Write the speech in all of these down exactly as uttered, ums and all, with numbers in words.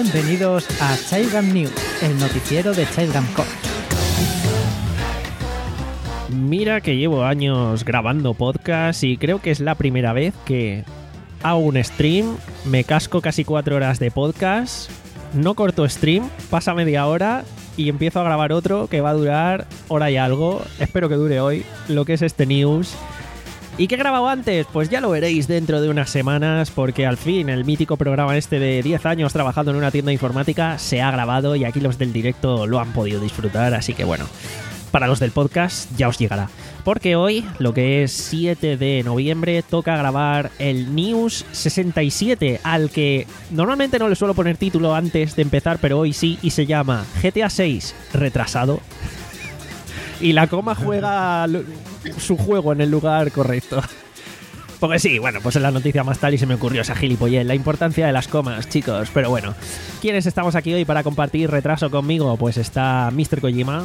Bienvenidos a Childgam News, el noticiero de Childgam Corps. Mira que llevo años grabando podcast y creo que es la primera vez que hago un stream, me casco casi cuatro horas de podcast, no corto stream, pasa media hora y empiezo a grabar otro que va a durar hora y algo. Espero que dure hoy lo que es este news. ¿Y qué he grabado antes? Pues ya lo veréis dentro de unas semanas, porque al fin el mítico programa este de diez años trabajando en una tienda informática se ha grabado y aquí los del directo lo han podido disfrutar, así que bueno, para los del podcast ya os llegará. Porque hoy, lo que es siete de noviembre, toca grabar el News sesenta y siete, al que normalmente no le suelo poner título antes de empezar, pero hoy sí, y se llama G T A seis retrasado. Y la coma juega su juego en el lugar correcto. Porque sí, bueno, pues en la noticia más tal y se me ocurrió esa gilipollez, la importancia de las comas, chicos. Pero bueno, ¿quiénes estamos aquí hoy para compartir retraso conmigo? Pues está míster Kojima.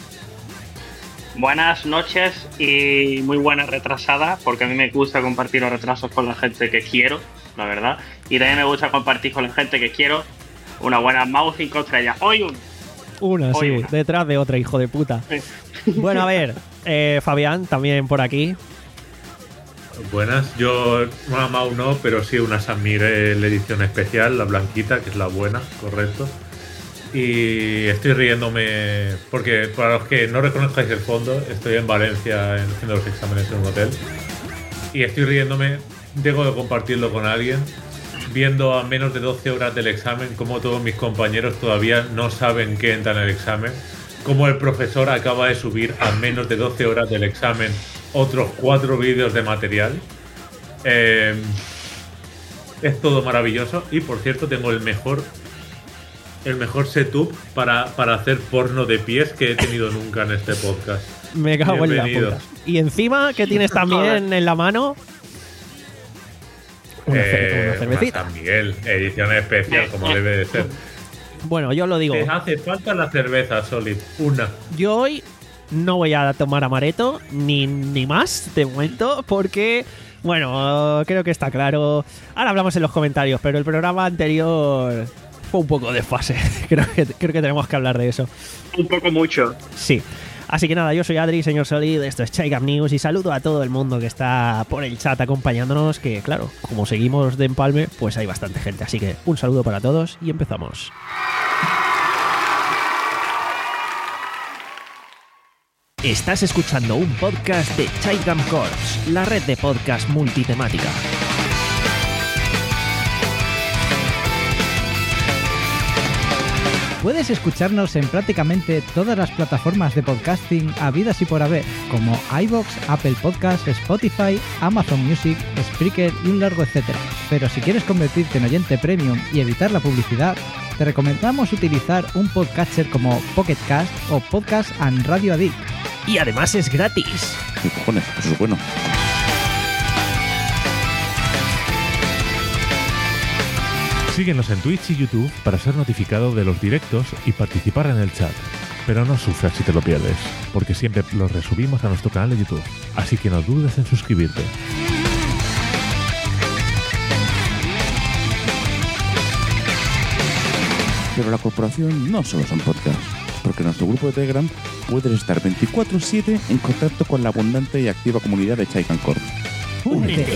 Buenas noches y muy buena retrasada, porque a mí me gusta compartir los retrasos con la gente que quiero, la verdad. Y también me gusta compartir con la gente que quiero una buena mouse cinco estrellas. Hoy un... Una, Hoy sí, una. detrás de otra, hijo de puta. Sí. Bueno, a ver, eh, Fabián, también por aquí. Buenas, yo una Mau no, pero sí una Samir, eh, la edición especial, la blanquita, que es la buena, correcto. Y estoy riéndome porque, para los que no reconozcáis el fondo, estoy en Valencia haciendo los exámenes en un hotel. Y estoy riéndome, tengo de compartirlo con alguien, viendo a menos de doce horas del examen cómo todos mis compañeros todavía no saben qué entra en el examen, cómo el profesor acaba de subir a menos de doce horas del examen otros cuatro vídeos de material. Eh, es todo maravilloso y, por cierto, tengo el mejor el mejor setup para, para hacer porno de pies que he tenido nunca en este podcast. Me cago en la Bienvenidos. puta. Y encima, ¿qué tienes también en la mano? Una, Eh, cer- una cervecita. San Miguel, edición especial, como debe de ser. Bueno, yo lo digo. Te hace falta la cerveza, Solid. Una. Yo hoy no voy a tomar amaretto ni, ni más de momento porque, bueno, creo que está claro. Ahora hablamos en los comentarios, pero el programa anterior fue un poco desfase. Creo que, creo que tenemos que hablar de eso. Un poco mucho. Sí. Así que nada, yo soy Adri, señor Solid, esto es Childgam News y saludo a todo el mundo que está por el chat acompañándonos, que claro, como seguimos de empalme, pues hay bastante gente. Así que un saludo para todos y empezamos. Estás escuchando un podcast de Childgam Corps, la red de podcast multitemática. Puedes escucharnos en prácticamente todas las plataformas de podcasting habidas y por haber, como iVoox, Apple Podcasts, Spotify, Amazon Music, Spreaker y un largo etcétera. Pero si quieres convertirte en oyente premium y evitar la publicidad, te recomendamos utilizar un podcatcher como Pocket Cast o Podcast and Radio Addict. Y además es gratis. ¿Qué cojones? Eso es bueno. Síguenos en Twitch y YouTube para ser notificado de los directos y participar en el chat. Pero no sufras si te lo pierdes, porque siempre los resubimos a nuestro canal de YouTube. Así que no dudes en suscribirte. Pero la corporación no solo son podcasts, porque en nuestro grupo de Telegram puedes estar veinticuatro siete en contacto con la abundante y activa comunidad de Childgam Corps. Únete.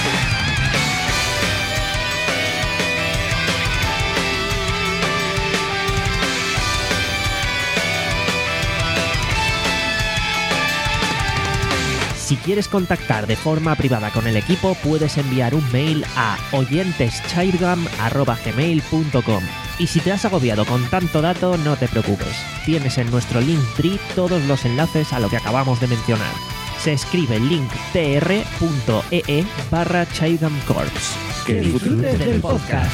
Si quieres contactar de forma privada con el equipo, puedes enviar un mail a oyenteschildgam arroba gmail punto com. Y si te has agobiado con tanto dato, no te preocupes. Tienes en nuestro Linktree todos los enlaces a lo que acabamos de mencionar. Se escribe linktr punto ee barra Childgam Corps. Que disfrutes del podcast.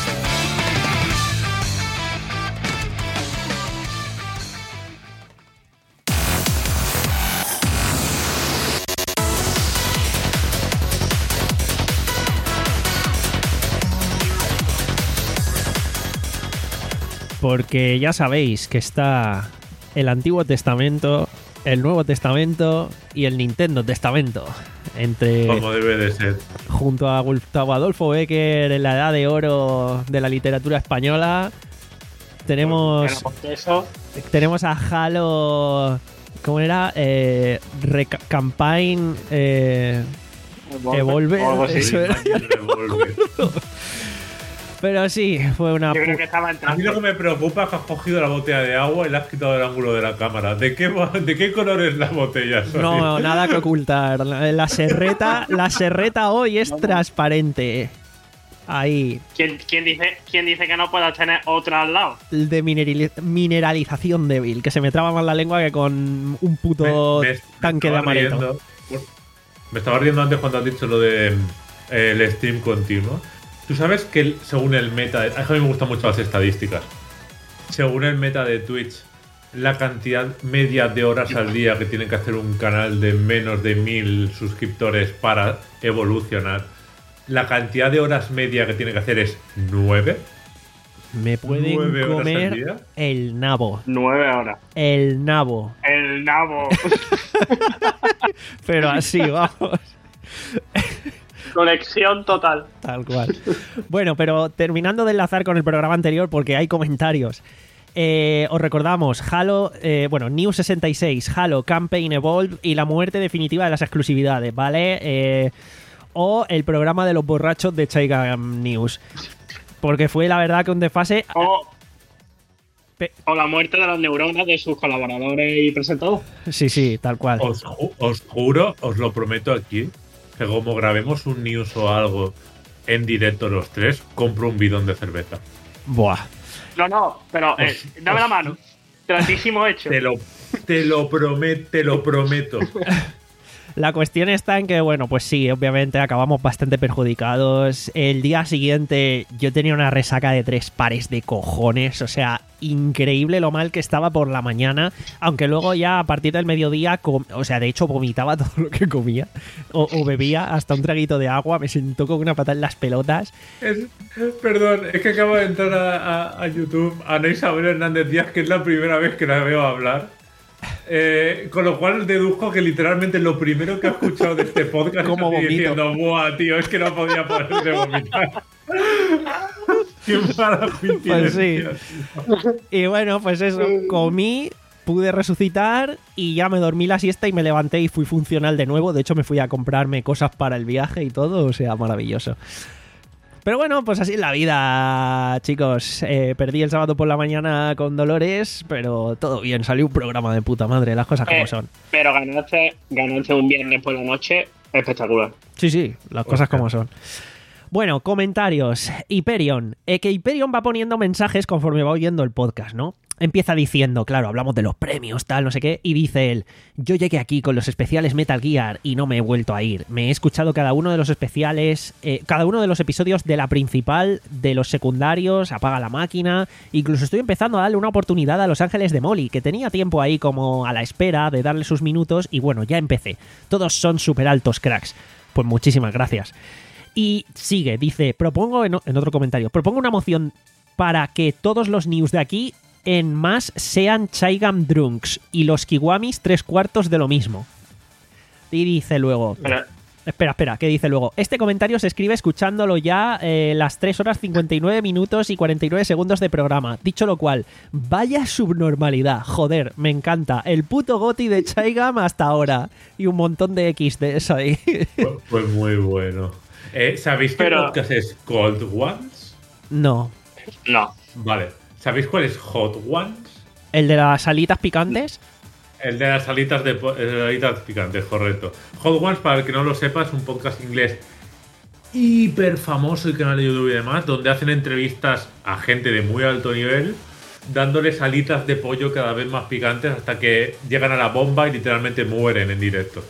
Porque ya sabéis que está el Antiguo Testamento, el Nuevo Testamento y el Nintendo Testamento. Entre, Como debe de ser. junto a Gustavo Adolfo Bécquer en la edad de oro de la literatura española, tenemos, Eso, tenemos a Halo... ¿Cómo era? Eh, Reca- Campaign... Eh, Evolve, o algo así. eso era. Revolver. Pero sí, fue una... Yo creo pu- que estaba A mí entrando. lo que me preocupa es que has cogido la botella de agua y le has quitado el ángulo de la cámara. ¿De qué, mo- de qué color es la botella? Sony? No, nada que ocultar. La, la serreta, la serreta hoy es transparente. Ahí, ¿Quién, quién dice, ¿Quién dice que no puedas tener otra al lado? el de minerali- mineralización débil, que se me traba más la lengua que con un puto Me- me- tanque me de estaba amaretto. riendo. Me estaba riendo antes cuando has dicho lo de eh, el stream continuo. Tú sabes que el- según el meta, de- a mí me gustan mucho las estadísticas. Según el meta de Twitch, la cantidad media de horas al día que tiene que hacer un canal de menos de mil suscriptores para evolucionar, la cantidad de horas media que tiene que hacer es nueve. Me pueden Nueve horas al comer día. el nabo. Nueve horas. El nabo. El nabo. Pero así, vamos. Conexión total. Tal cual. Bueno, pero terminando de enlazar con el programa anterior, porque hay comentarios. Eh, os recordamos, Halo, eh, bueno, News sesenta y seis, Halo, Campaign Evolve y la muerte definitiva de las exclusividades, ¿vale? Eh, o el programa de los borrachos de Chaigam News. Porque fue la verdad que un desfase. O, Pe- o la muerte de las neuronas de sus colaboradores y presentadores. Sí, sí, tal cual. Os, ju- os juro, os lo prometo aquí, que como grabemos un news o algo en directo los tres, compro un bidón de cerveza. Buah. No, no, pero eh, Os- dame os- la mano. Tratísimo hecho. Te lo, te lo prometo, te lo prometo. La cuestión está en que, bueno, pues sí, obviamente acabamos bastante perjudicados. El día siguiente yo tenía una resaca de tres pares de cojones, o sea, increíble lo mal que estaba por la mañana, aunque luego ya a partir del mediodía, com- o sea, de hecho vomitaba todo lo que comía o, o bebía hasta un traguito de agua, me sentó con una patada en las pelotas. Es- perdón, es que acabo de entrar a, a- a YouTube a Ana Isabel Hernández Díaz, que es la primera vez que la veo hablar. Eh, con lo cual deduzco que literalmente lo primero que ha escuchado de este podcast ¿Cómo es así vomito? diciendo, buah, tío, es que no podía parar de vomitar. Qué mala Pues sí. coincidencia. Y bueno, pues eso, comí, pude resucitar y ya me dormí la siesta y me levanté y fui funcional de nuevo. De hecho, me fui a comprarme cosas para el viaje y todo, o sea, maravilloso. Pero bueno, pues así es la vida, chicos. Eh, perdí el sábado por la mañana con Dolores, pero todo bien, salió un programa de puta madre, las cosas como Eh, son. Pero ganarse, ganarse un viernes por la noche, espectacular. Sí, sí, las cosas Hostia. como son. Bueno, comentarios. Hyperion. Eh, que Hyperion va poniendo mensajes conforme va oyendo el podcast, ¿no? Empieza diciendo, claro, hablamos de los premios, tal, no sé qué, y dice él, yo llegué aquí con los especiales Metal Gear y no me he vuelto a ir. Me he escuchado cada uno de los especiales, eh, cada uno de los episodios de la principal, de los secundarios, Apaga la Máquina, incluso estoy empezando a darle una oportunidad a Los Ángeles de Molly, que tenía tiempo ahí como a la espera de darle sus minutos, y bueno, ya empecé. Todos son súper altos cracks. Pues muchísimas gracias. Y sigue, dice, propongo, en, en otro comentario, propongo una moción para que todos los news de aquí en más sean Chaigam Drunks y los Kiwamis tres cuartos de lo mismo. Y dice luego... Pero, Espera, espera, ¿qué dice luego? Este comentario se escribe escuchándolo ya eh, las tres horas cincuenta y nueve minutos y cuarenta y nueve segundos de programa. Dicho lo cual, vaya subnormalidad, joder, me encanta. El puto goti de Chaigam hasta ahora. Y un montón de equis des ahí. Fue, fue muy bueno. Eh, ¿Sabéis qué Pero- podcast es Cold Ones? No. no. Vale. ¿Sabéis cuál es Hot Ones? ¿El de las alitas picantes? El de las alitas de po- eh, alitas picantes, correcto. Hot Ones, para el que no lo sepa, es un podcast inglés hiper famoso, el canal de YouTube y demás, donde hacen entrevistas a gente de muy alto nivel, dándoles alitas de pollo cada vez más picantes hasta que llegan a la bomba y literalmente mueren en directo.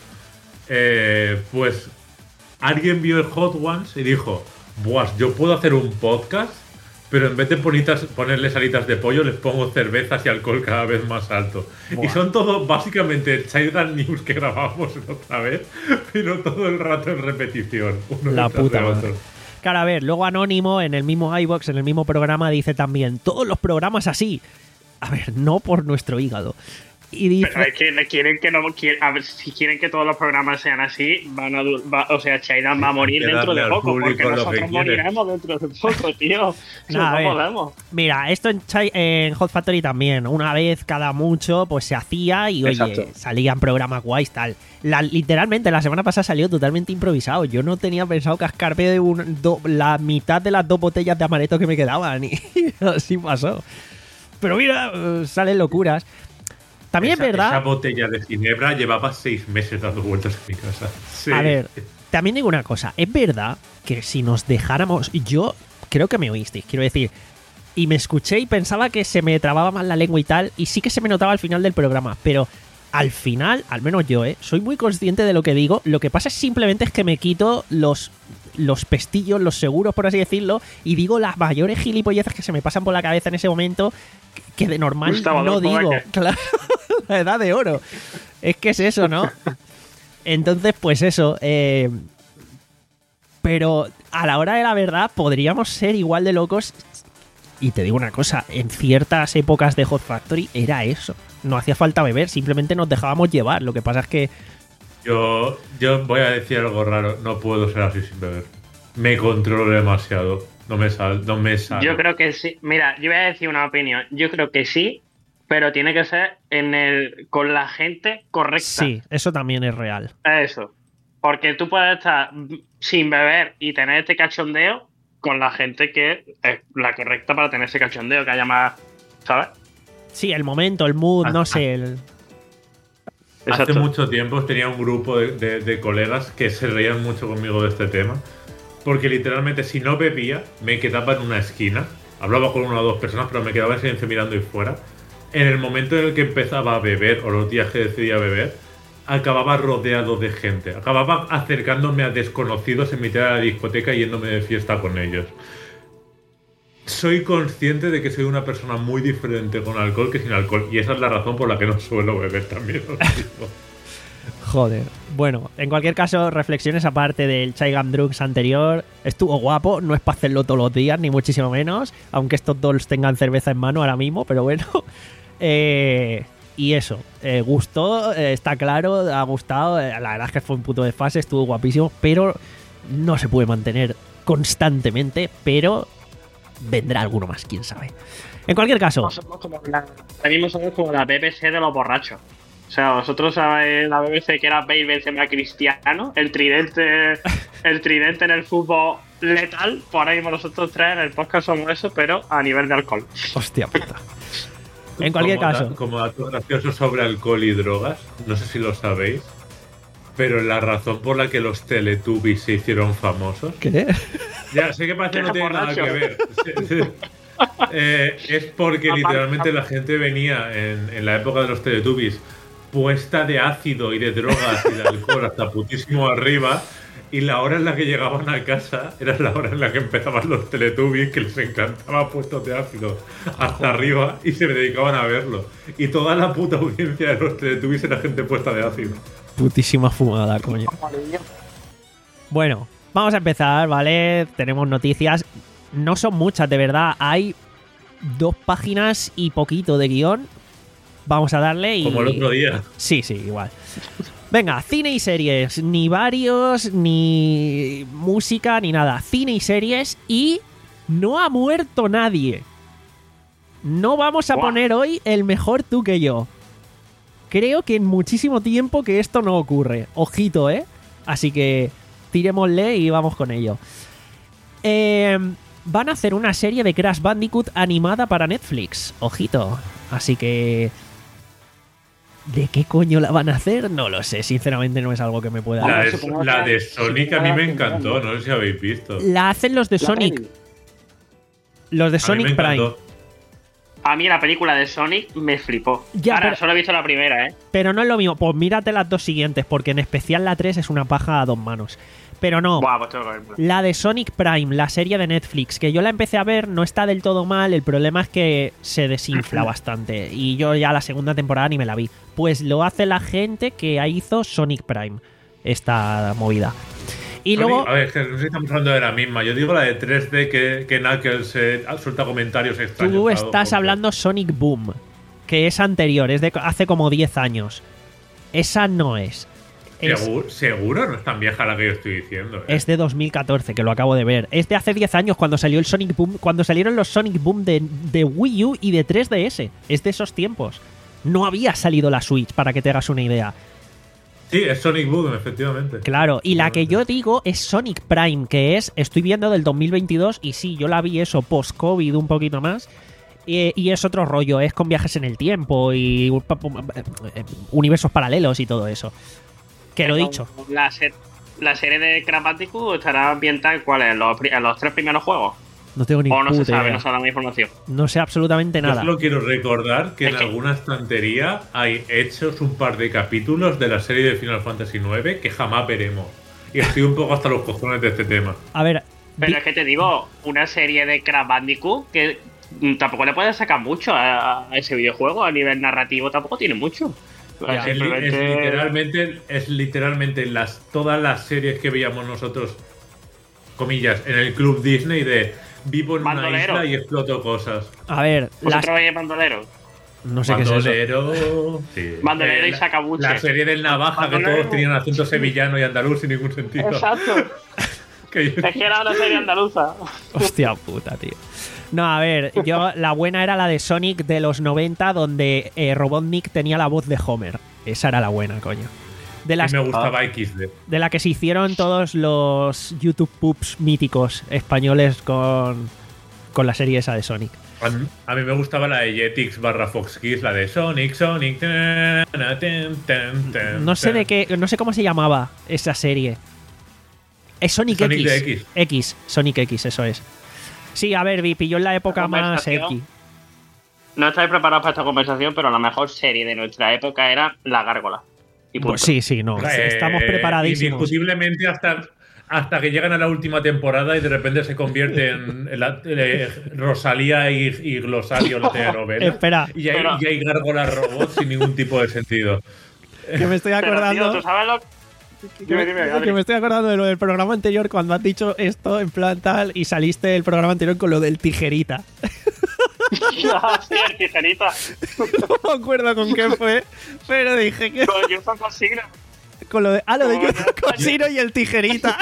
Eh, pues alguien vio el Hot Ones y dijo, buah, yo puedo hacer un podcast, pero en vez de ponitas- ponerles alitas de pollo, les pongo cervezas y alcohol cada vez más alto. Buah. Y son todo básicamente Chaigam News que grabamos otra vez, pero todo el rato en repetición. Uno La detrás puta de madre. otro. Claro, a ver, luego Anónimo en el mismo iVoox, en el mismo programa, dice también, todos los programas así. A ver, no por nuestro hígado. Y dice, Pero es que quieren que no quieren, a ver, si quieren que todos los programas sean así, van a du- va- o sea, Chaidan va a morir Hay que dentro darle de al poco, público porque lo que nosotros quiere. moriremos dentro de poco, tío. Eso Nah, a no ver. podemos. mira, esto en, Chai- en Hot Factory también, una vez cada mucho, pues se hacía y oye, Exacto. salían programas guays, tal. La, literalmente, la semana pasada salió totalmente improvisado. Yo no tenía pensado cascarme de un, do- la mitad de las dos botellas de amaretto que me quedaban, y así pasó. Pero mira, eh, salen locuras. También esa, es verdad. Esa botella de ginebra llevaba seis meses dando vueltas en mi casa. Sí. A ver, también digo una cosa. Es verdad que si nos dejáramos. Yo creo que me oísteis, quiero decir. Y me escuché y pensaba que se me trababa más la lengua y tal. Y sí que se me notaba al final del programa. Pero al final, al menos yo, ¿eh? Soy muy consciente de lo que digo. Lo que pasa es simplemente es que me quito los. Los pestillos, los seguros, por así decirlo, y digo las mayores gilipolleces que se me pasan por la cabeza en ese momento, que- que de normal Gustavo no Adolfo digo. Becker. Claro, la edad de oro. Es que es eso, ¿no? Entonces, pues eso. eh, pero a la hora de la verdad, podríamos ser igual de locos. Y te digo una cosa: en ciertas épocas de Hot Factory era eso. No hacía falta beber, simplemente nos dejábamos llevar. Lo que pasa es que. Yo, yo voy a decir algo raro. No puedo ser así sin beber. Me controlo demasiado. No me sal, no me sale. Yo creo que sí. Mira, yo voy a decir una opinión. Yo creo que sí, pero tiene que ser en el con la gente correcta. Sí, eso también es real. Eso. Porque tú puedes estar sin beber y tener este cachondeo con la gente que es la correcta para tener ese cachondeo, que haya más, ¿sabes? Sí, el momento, el mood, no sé. El... Hace Exacto. mucho tiempo tenía un grupo de, de- de colegas que se reían mucho conmigo de este tema. Porque literalmente si no bebía, me quedaba en una esquina. Hablaba con una o dos personas, pero me quedaba en silencio mirando y fuera. En el momento en el que empezaba a beber, o los días que decidía beber, acababa rodeado de gente. Acababa acercándome a desconocidos en mitad de la discoteca y yéndome de fiesta con ellos. Soy consciente de que soy una persona muy diferente con alcohol que sin alcohol. Y esa es la razón por la que no suelo beber también. Os digo. Joder. Bueno, en cualquier caso, reflexiones aparte del Chai Gum Drugs anterior. Estuvo guapo, no es para hacerlo todos los días, ni muchísimo menos. Aunque estos dos tengan cerveza en mano ahora mismo, pero bueno. Eh, y eso, eh, gustó, eh, está claro, ha gustado. eh, la verdad es que fue un puto desfase, estuvo guapísimo, pero no se puede mantener constantemente. Pero vendrá alguno más, quién sabe. En cualquier caso, Somos como la, ahora mismo somos como la B B C de los borrachos. O sea, vosotros sabéis la B B C que era Bale Benzema Cristiano, el tridente, el tridente en el fútbol letal. Por ahora mismo nosotros tres en el podcast somos eso, pero a nivel de alcohol. hostia puta. En cualquier Como caso. da- como dato gracioso sobre alcohol y drogas, no sé si lo sabéis, pero la razón por la que los Teletubbies se hicieron famosos. ¿Qué? Ya, sé que parece que no tiene nada que Borracho. ver. Sí, sí. Eh, es porque literalmente la gente venía en, en la época de los Teletubbies puesta de ácido y de drogas y de alcohol hasta putísimo arriba. Y la hora en la que llegaban a casa era la hora en la que empezaban los Teletubbies, que les encantaba puestos de ácido hasta arriba y se dedicaban a verlo. Y toda la puta audiencia de los Teletubbies era gente puesta de ácido. Putísima fumada, coño. Bueno, vamos a empezar, ¿vale? Tenemos noticias. No son muchas, de verdad. Hay dos páginas y poquito de guión. Vamos a darle y... Como el otro día. Sí, sí, igual. Venga, cine y series. Ni varios, ni música, ni nada. Cine y series y no ha muerto nadie. No vamos a Buah. poner hoy el mejor tú que yo. Creo que en muchísimo tiempo que esto no ocurre. Ojito, ¿eh? Así que tirémosle y vamos con ello. Eh, van a hacer una serie de Crash Bandicoot animada para Netflix. Ojito. Así que... ¿de qué coño la van a hacer? No lo sé. Sinceramente no es algo que me pueda... La, Ah, de, supongo la que- de Sonic a mí me encantó, no sé si habéis visto. La hacen los de La Sonic. peli. Los de A mí me Sonic Prime. encantó. A mí la película de Sonic me flipó. Ya, Ahora, pero- solo he visto la primera, ¿eh? Pero no es lo mismo. Pues mírate las dos siguientes, porque en especial la tres es una paja a dos manos. Pero no. Buah, pues tengo que verla. La de Sonic Prime, la serie de Netflix, que yo la empecé a ver, no está del todo mal. El problema es que se desinfla bastante. Y yo ya la segunda temporada ni me la vi. Pues lo hace la gente que hizo Sonic Prime, esta movida. Y luego... A ver, es que no sé si estamos hablando de la misma. Yo digo la de tres D que, que Knuckles eh, suelta comentarios extraños. Tú claro, estás porque- hablando Sonic Boom. que es anterior, es de hace como diez años. Esa no es. Es, Seguro, seguro no es tan vieja la que yo estoy diciendo. ¿eh? es de dos mil catorce, que lo acabo de ver. Es de hace diez años cuando salió el Sonic Boom, cuando salieron los Sonic Boom de, de Wii U y de tres D S. Es de esos tiempos. No había salido la Switch, para que te hagas una idea. Sí, es Sonic Boom, efectivamente. Claro, y la que yo digo es Sonic Prime, que es, estoy viendo del dos mil veintidós, y sí, yo la vi eso post-COVID un poquito más, y, y es otro rollo, es con viajes en el tiempo y universos paralelos y todo eso. Que lo he dicho. La, ser, la serie de Crash Bandicoot estará ambientada en cuáles, en los, en los tres primeros juegos. No tengo ni O no se puta sabe, idea. no se da más información. No sé absolutamente Yo nada. solo quiero recordar que Es en que- alguna estantería hay hechos un par de capítulos de la serie de Final Fantasy nueve que jamás veremos. Y estoy un poco hasta los cojones de este tema. A ver, Pero di- es que te digo, una serie de Crash Bandicoot que mm, tampoco le puedes sacar mucho a, a ese videojuego, a nivel narrativo tampoco tiene mucho. Ya. Es, li- es Simplemente- literalmente, es literalmente las, todas las series que veíamos nosotros, comillas, en el Club Disney de vivo en Bandolero. una isla y exploto cosas. a ver, las, ¿Vosotros veis Bandolero? no sé qué es eso. Bandolero. Sí. Bandolero y la- sacabuche. La serie del Navaja, que Bandolero. todos tenían acento sevillano y andaluz sin ningún sentido. Exacto. Que yo- Es que era una serie andaluza. Hostia puta, tío. No, a ver, yo la buena era la de Sonic de los noventa, donde eh, Robotnik tenía la voz de Homer. Esa era la buena, coño. De, Y las, me gustaba X D. de la que se hicieron todos los YouTube pubs míticos españoles con, con la serie esa de Sonic. A mí, a mí me gustaba la de Jetix barra Fox Kids, la de Sonic, Sonic. Tan, tan, tan, tan, No sé tan. de qué, no sé cómo se llamaba esa serie. Es Sonic, Sonic X. de X. X, Sonic X, eso es. Sí, a ver, vi, pilló en la época La más conversación. X. No estáis preparados para esta conversación, pero la mejor serie de nuestra época era La Gárgola. Y punto. Pues sí, sí, no. Eh, Estamos preparadísimos. Indiscutiblemente hasta, hasta que llegan a la última temporada y de repente se convierte en, en la- eh, Rosalía y, y Glosario, la telenovela. Espera, Y hay, Pero- y hay gárgolas robots sin ningún tipo de sentido. que me estoy Pero, tío, acordando. ¿tú sabes lo Dime, dime, Adri. que me estoy acordando de lo del programa anterior cuando has dicho esto en plan tal y saliste del programa anterior con lo del tijerita. Ah, sí, el tijerita. No me acuerdo con qué fue, pero dije que Con Yuzo Koshiro. con lo de ah, lo de Como Yuzo ya- Koshiro y el tijerita.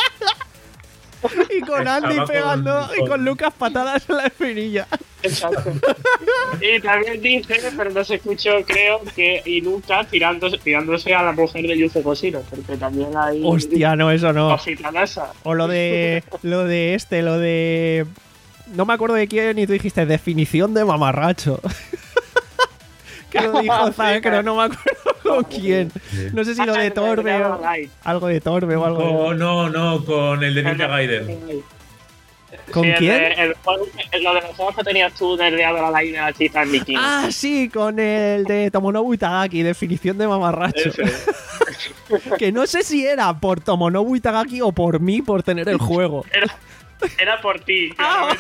Y con Andy Estaba con- pegando y con- con Lucas patadas en la espinilla. Exacto. Y también dice, pero no se escuchó, creo, que Inuka tirándose, tirándose a la mujer de Yuzo Koshiro, porque también hay Hostia, no, eso no. cositas de esas. O lo de lo de este, lo de no me acuerdo de quién y tú dijiste definición de mamarracho. Que lo dijo Zacro, no me acuerdo con quién. No sé si lo de Torbe o algo de Torbe o algo. Oh, no, no, con el de Ninja Gaiden. ¿Con Sí, el quién? de- el juego- el- lo de los juegos que tenías tú del de la y de la chica en bikini. Ah, sí, con el de Tomonobu Itagaki, definición de mamarracho. Ese. Que no sé si era por Tomonobu Itagaki o por mí por tener el juego. Era, era por ti. Ah.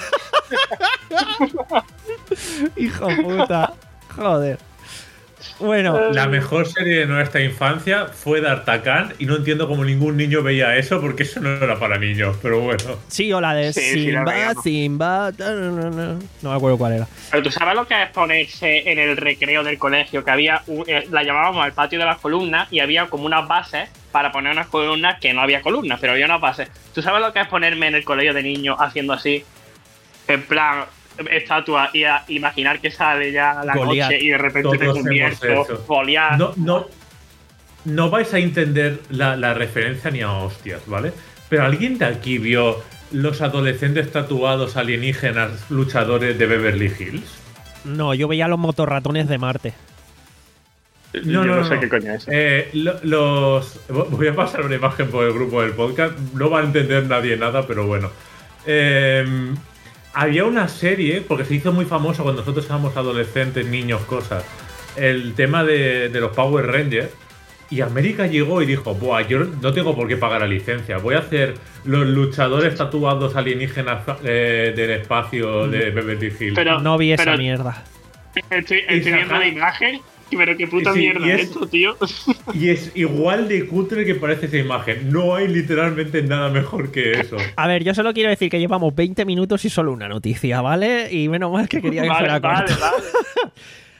claramente. Hijo puta. Joder. Bueno, La mejor serie de nuestra infancia fue D'Artagnan y no entiendo cómo ningún niño veía eso porque eso no era para niños, pero bueno. sí, o la de Sí, sí, la Simba, veíamos. Simba. No, no, no, no me acuerdo cuál era. Pero tú sabes lo que es ponerse en el recreo del colegio, que había, un- eh, la llamábamos el patio de las columnas y había como unas bases para poner unas columnas que no había columnas, pero había unas bases. ¿Tú sabes lo que es ponerme en el colegio de niños haciendo así? En plan, estatua y a imaginar que sale ya la Goliat. noche y de repente Todos te hemos convierto, hecho. Goliat. No, no, no vais a entender la, la referencia ni a hostias, ¿vale? Pero ¿alguien de aquí vio los adolescentes tatuados alienígenas luchadores de Beverly Hills? No, yo veía los motorratones de Marte. Yo no sé qué coño es. Eh, lo- los voy a pasar una imagen por el grupo del podcast. No va a entender nadie nada, pero bueno. Eh, había una serie, porque se hizo muy famosa cuando nosotros éramos adolescentes, niños, cosas. El tema de, de los Power Rangers. Y América llegó y dijo: Buah, yo no tengo por qué pagar la licencia. Voy a hacer los luchadores tatuados alienígenas eh, del espacio de Beverly Hills. Pero- No vi esa pero- mierda. Estoy, y estoy viendo saca- la imagen, pero qué puta Y sí, mierda y es es- esto, tío. Y es igual de cutre que parece esa imagen. No hay literalmente nada mejor que eso. A ver, yo solo quiero decir que llevamos veinte minutos y solo una noticia, ¿vale? Y menos mal que quería que Vale, fuera vale, corto. vale.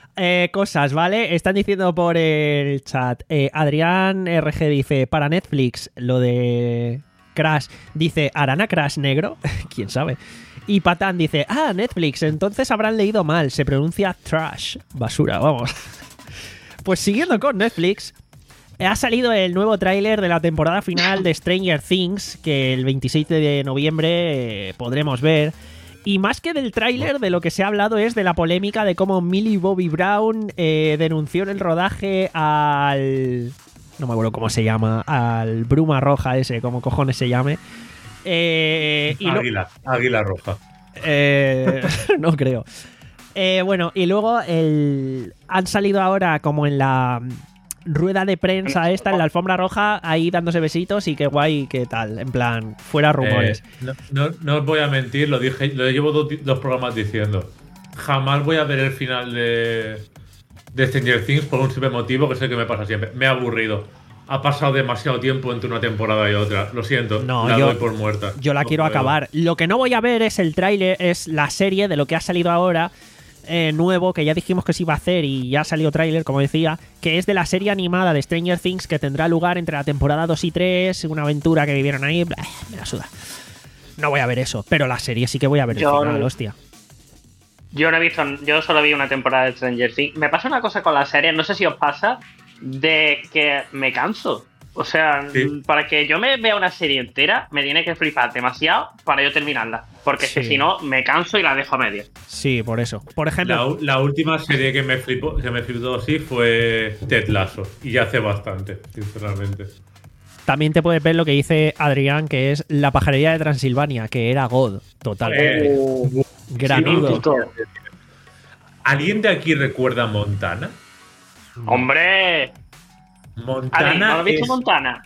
Eh, cosas, ¿vale? Están diciendo por el chat. Eh, Adrián R G dice, para Netflix, lo de Crash. Dice, ¿harán a Crash negro? ¿Quién sabe? Y Patán dice, ah, Netflix, entonces habrán leído mal. Se pronuncia trash. Basura, vamos. Pues siguiendo con Netflix, ha salido el nuevo tráiler de la temporada final de Stranger Things, que el veintiséis de noviembre eh, podremos ver. Y más que del tráiler, de lo que se ha hablado es de la polémica de cómo Millie Bobby Brown eh, denunció en el rodaje al... no me acuerdo cómo se llama, al Bruma Roja ese, como cojones se llame. Eh, y Águila, lo... Águila Roja. Eh, no creo. Eh, bueno, y luego el... han salido ahora como en la rueda de prensa esta, en la alfombra roja, ahí dándose besitos y qué guay, qué tal, en plan, fuera rumores. Eh, no, no, no os voy a mentir, lo dije, lo llevo dos, dos programas diciendo. Jamás voy a ver el final de, de Stranger Things por un simple motivo que es el que me pasa siempre. Me he aburrido. Ha pasado demasiado tiempo entre una temporada y otra. Lo siento, no, la yo, doy por muerta. Yo la no quiero puedo. acabar. Lo que no voy a ver es el tráiler, es la serie de lo que ha salido ahora. Eh, nuevo, que ya dijimos que se iba a hacer y ya salió tráiler, como decía, que es de la serie animada de Stranger Things que tendrá lugar entre la temporada dos y tres, una aventura que vivieron ahí, blah, me la suda. No voy a ver eso, pero la serie sí que voy a ver el yo final, no, hostia. Yo no he visto, yo solo vi una temporada de Stranger Things. Me pasa una cosa con la serie, no sé si os pasa, de que me canso. O sea, sí. Para que yo me vea una serie entera, me tiene que flipar demasiado para yo terminarla. Porque Sí. es que si no, me canso y la dejo a medias. Sí, por eso. Por ejemplo, La, la última serie que me flipó, que me flipó así fue Ted Lasso. Y ya hace bastante, sinceramente. también te puedes ver lo que dice Adrián, que es La pajarería de Transilvania, que era God, totalmente. Eh, Granudo. sí, ¿Alguien de aquí recuerda Montana? ¡Hombre! Montana ¿No has visto es... Montana?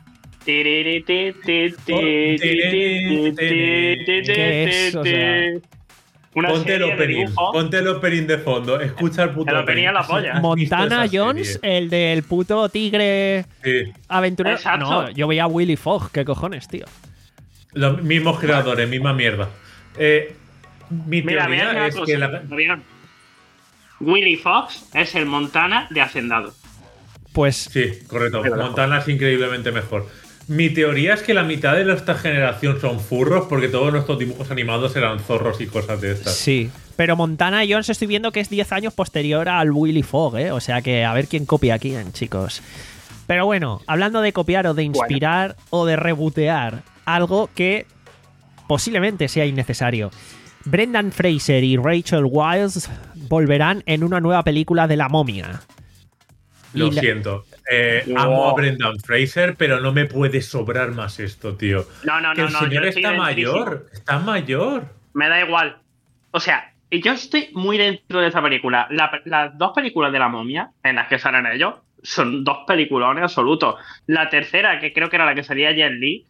¿Qué es? O sea, Una Ponte el serie de opening, dibujos. ponte el opening de fondo, escucha el puto El opening es la polla. ¿Has visto Montana esa Jones, serie? el del puto tigre Sí. aventurero. Exacto. No, yo veía a Willy Fogg, qué cojones, tío. Los mismos creadores, misma mierda. Eh, mi Mira, teoría mira es una que cosa, la... Adrián. Willy Fox es el Montana de Hacendado. Pues Sí, correcto. Pero Montana es increíblemente mejor. Mi teoría es que la mitad de esta generación son furros porque todos nuestros dibujos animados eran zorros y cosas de estas. sí. Pero Montana Jones estoy viendo que es diez años posterior al Willy Fogg, ¿eh? O sea que a ver quién copia aquí, chicos. Pero bueno, hablando de copiar o de inspirar o de rebotear, algo que posiblemente sea innecesario. Brendan Fraser y Rachel Weisz volverán en una nueva película de La Momia. Lo Y la- siento. Eh, No. Amo a Brendan Fraser, pero no me puede sobrar más esto, tío. No, no, Que no, el no. señor yo estoy está dentrísimo. mayor. Está mayor. Me da igual. O sea, yo estoy muy dentro de esa película. La- las dos películas de La Momia, en las que salen ellos, son dos peliculones absolutos. La tercera, que creo que era la que salía Jet Li,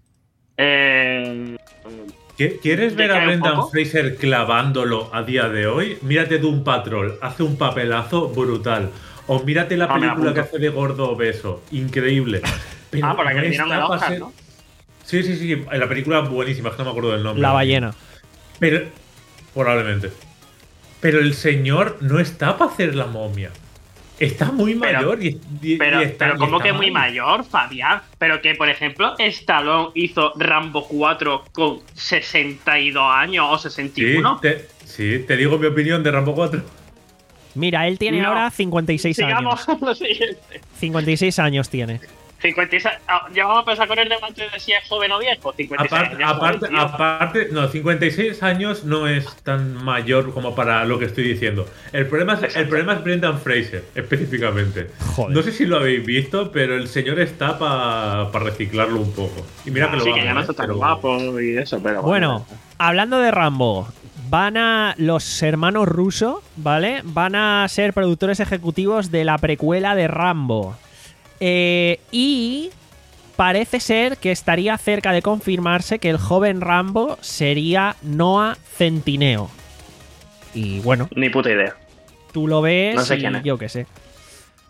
eh, ¿Qui- ¿Quieres ¿Te ver a cae un Brendan poco? Fraser clavándolo a día de hoy? Mírate Doom Patrol. Hace un papelazo brutal. O mírate la Ah, me película que apunto. hace de gordo obeso. Increíble. Pero ah, por la que no le dieron el está pa' Oscar, ser- ¿no? Sí, sí, sí. La película es buenísima, es que no me acuerdo del nombre. La ballena. Pero. Probablemente. Pero el señor no está para hacer la momia. Está muy Pero- mayor y, y- Pero, y está, pero y ¿cómo está que muy mal. mayor, Fabián? Pero que, por ejemplo, Stallone hizo Rambo cuatro con sesenta y dos años o sesenta y Sí uno. te, sí, te digo mi opinión de Rambo cuatro. Mira, él tiene No. ahora cincuenta y seis Sigamos años. con lo siguiente. cincuenta y seis años tiene. cincuenta y seis, ah, ya vamos a empezar con el debate de si es joven o viejo. cincuenta y seis Aparte, años, aparte, tío. aparte, no, cincuenta y seis años no es tan mayor como para lo que estoy diciendo. El problema es, el Exacto. problema es Brendan Fraser, específicamente. Joder. No sé si lo habéis visto, pero el señor está para reciclarlo un poco. Y mira que lo Sí, va que ya no está tan guapo y eso, pero Bueno, hablando de Rambo, van a los hermanos Russo, ¿vale? Van a ser productores ejecutivos de la precuela de Rambo. Eh, y parece ser que estaría cerca de confirmarse que el joven Rambo sería Noah Centineo. Y bueno, Ni puta idea. tú lo ves No sé y quién es. yo qué sé.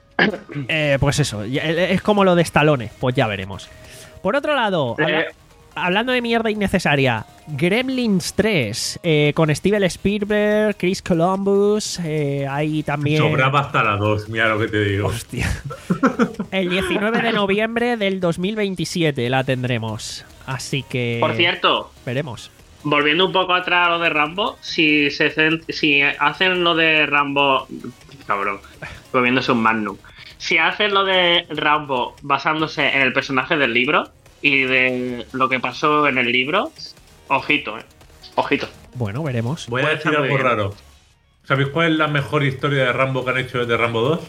Eh, pues eso, ya- es como lo de Stallone, pues ya veremos. Por otro lado, habla- Eh, hablando de mierda innecesaria, Gremlins tres, eh, con Steven Spielberg, Chris Columbus, eh, hay también... Sobraba hasta la dos, mira lo que te digo. Hostia. El diecinueve de noviembre del dos mil veintisiete la tendremos. Así que... Por cierto, veremos. volviendo un poco atrás a lo de Rambo, si se cent- si hacen lo de Rambo... Cabrón, volviéndose un Magnum. Si hacen lo de Rambo basándose en el personaje del libro y de lo que pasó en el libro, ojito, eh. Ojito. Bueno, veremos. Voy a Puede decir estar muy algo bien. raro. ¿Sabéis cuál es la mejor historia de Rambo que han hecho desde Rambo dos?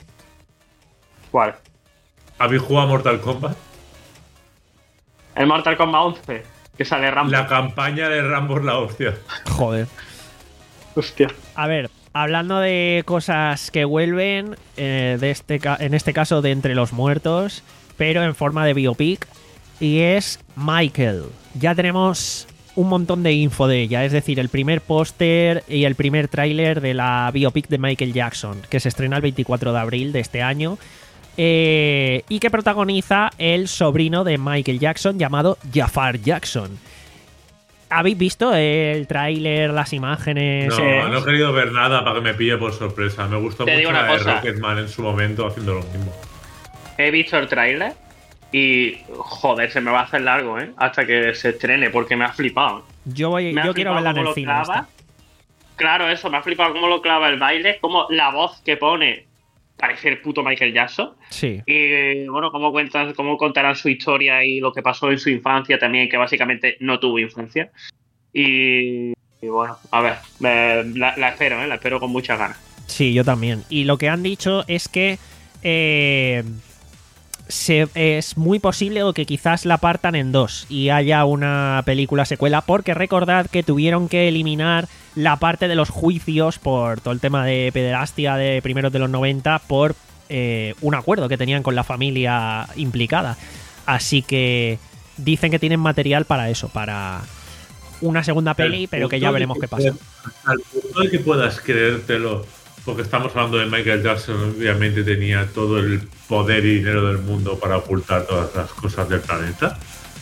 ¿Cuál? ¿Habéis jugado a Mortal Kombat? El Mortal Kombat once, que sale Rambo. La campaña de Rambo es la hostia. Joder. Hostia. A ver, hablando de cosas que vuelven, eh, de este ca- en este caso de Entre los Muertos, pero en forma de biopic, y es Michael. Ya tenemos un montón de info de ella, es decir, el primer póster y el primer tráiler de la biopic de Michael Jackson, que se estrena el veinticuatro de abril de este año, eh, y que protagoniza el sobrino de Michael Jackson llamado Jafar Jackson. ¿Habéis visto el tráiler, las imágenes? No, Sí. no he querido ver nada para que me pille por sorpresa. Me gustó Te mucho digo una la de cosa. Rocketman en su momento haciendo lo mismo. He visto el tráiler y, joder, se me va a hacer largo, ¿eh? Hasta que se estrene, porque me ha flipado. Yo, voy, Me ha yo quiero flipado verla en cómo el lo cine. clava. esta. Claro, eso, me ha flipado cómo lo clava el baile, cómo la voz que pone parece el puto Michael Jackson. Sí. Y bueno, cómo cuentan, cómo contarán su historia y lo que pasó en su infancia también, que básicamente no tuvo infancia. Y, y bueno, a ver, me- la, la espero, ¿eh? La espero con muchas ganas. Sí, yo también. Y lo que han dicho es que eh, se, es muy posible o que quizás la partan en dos y haya una película secuela, porque recordad que tuvieron que eliminar la parte de los juicios por todo el tema de pederastia de primeros de los noventa por eh, un acuerdo que tenían con la familia implicada. Así que dicen que tienen material para eso, para una segunda peli, pero que ya veremos qué pasa. Al punto de que puedas creértelo, porque estamos hablando de Michael Jackson, obviamente tenía todo el poder y dinero del mundo para ocultar todas las cosas del planeta.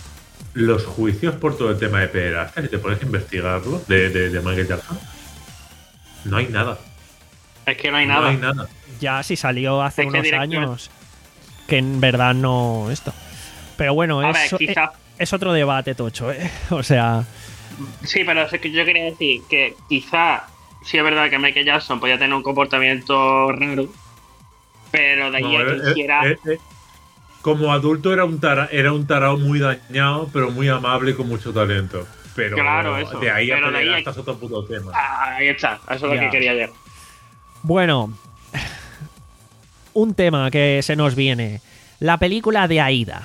Los juicios por todo el tema de pederastia, si te pones a investigarlo, de, de, de Michael Jackson, no hay nada. Es que no hay No nada. hay nada. Ya si salió hace Es que unos directamente- años que en verdad no esto. Pero bueno, A es, ver, quizá- es otro debate tocho, ¿eh? O sea, Sí, pero es que yo quería decir que quizá sí es verdad que Michael Jackson podía tener un comportamiento raro, pero de ahí No, a eh, que hiciera... eh, eh, como adulto era un, tara, era un tarao muy dañado, pero muy amable y con mucho talento. Pero Claro, eso. de ahí Pero a de ahí a- pederasta es otro puto tema. Ah, ahí está, eso es Ya. lo que quería llegar. bueno, un tema que se nos viene. La película de Aida.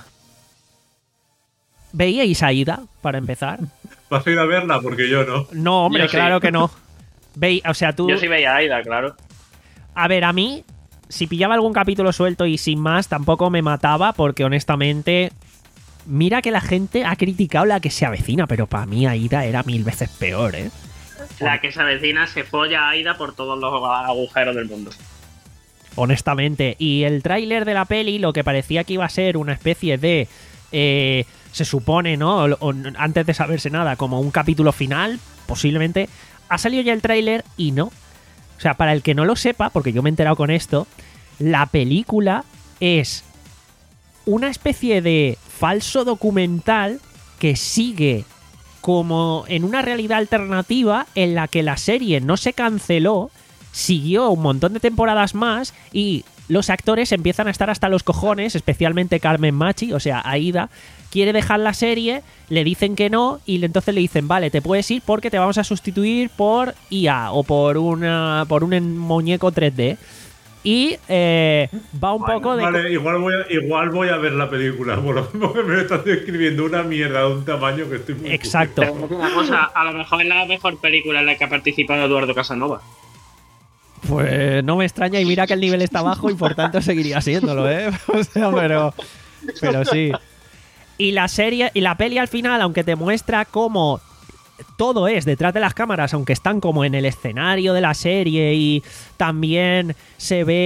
¿Veíais Aida, para empezar? ¿Vas a ir a verla? Porque yo no. No, hombre, Yo sí. claro que no. Veí, o sea, tú... Yo sí veía a Aida, claro. A ver, a mí, si pillaba algún capítulo suelto y sin más, tampoco me mataba, porque honestamente, mira que la gente ha criticado la que se avecina, pero para mí Aida era mil veces peor, ¿eh? La que se avecina se folla a Aida por todos los agujeros del mundo. Honestamente. Y el tráiler de la peli, lo que parecía que iba a ser una especie de... eh, se supone, ¿no? O- o- antes de saberse nada, como un capítulo final, posiblemente. Ha salido ya el tráiler y no. O sea, para el que no lo sepa, porque yo me he enterado con esto, la película es una especie de falso documental que sigue como en una realidad alternativa en la que la serie no se canceló, siguió un montón de temporadas más y los actores empiezan a estar hasta los cojones, especialmente Carmen Machi, o sea, Aida, quiere dejar la serie, le dicen que no y entonces le dicen, vale, te puedes ir porque te vamos a sustituir por I A o por, una, por un en- muñeco tres D. Y eh, va un Bueno, poco de... Vale, igual voy, a, igual voy a ver la película, por lo mismo que me estás describiendo una mierda de un tamaño que estoy muy... Exacto. Pero una cosa, a lo mejor es la mejor película en la que ha participado Eduardo Casanova. Pues no me extraña y mira que el nivel está bajo y por tanto seguiría siéndolo, ¿eh? O sea, pero, pero sí. Y la serie, y la peli al final, aunque te muestra cómo todo es detrás de las cámaras, aunque están como en el escenario de la serie y también se ve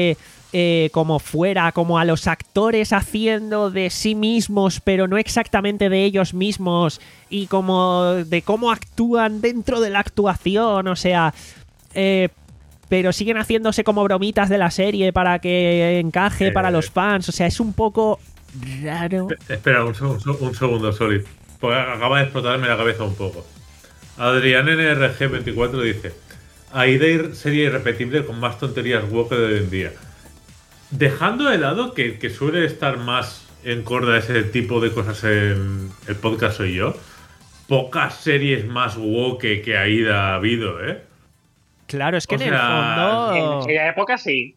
eh, como fuera, como a los actores haciendo de sí mismos, pero no exactamente de ellos mismos, y como de cómo actúan dentro de la actuación, o sea, eh, pero siguen haciéndose como bromitas de la serie para que encaje Eh. para los fans, o sea, es un poco raro. Espera, un, seg- un seg- un segundo, sorry. Porque acaba de explotarme la cabeza un poco. Adrián N R G veinticuatro dice: Aida ir- sería irrepetible con más tonterías woke de hoy en día. Dejando de lado que, que suele estar más en corda ese tipo de cosas en el podcast soy yo, pocas series más woke que Aida ha habido, ¿eh? Claro, es que O en el sea, fondo... En aquella época sí.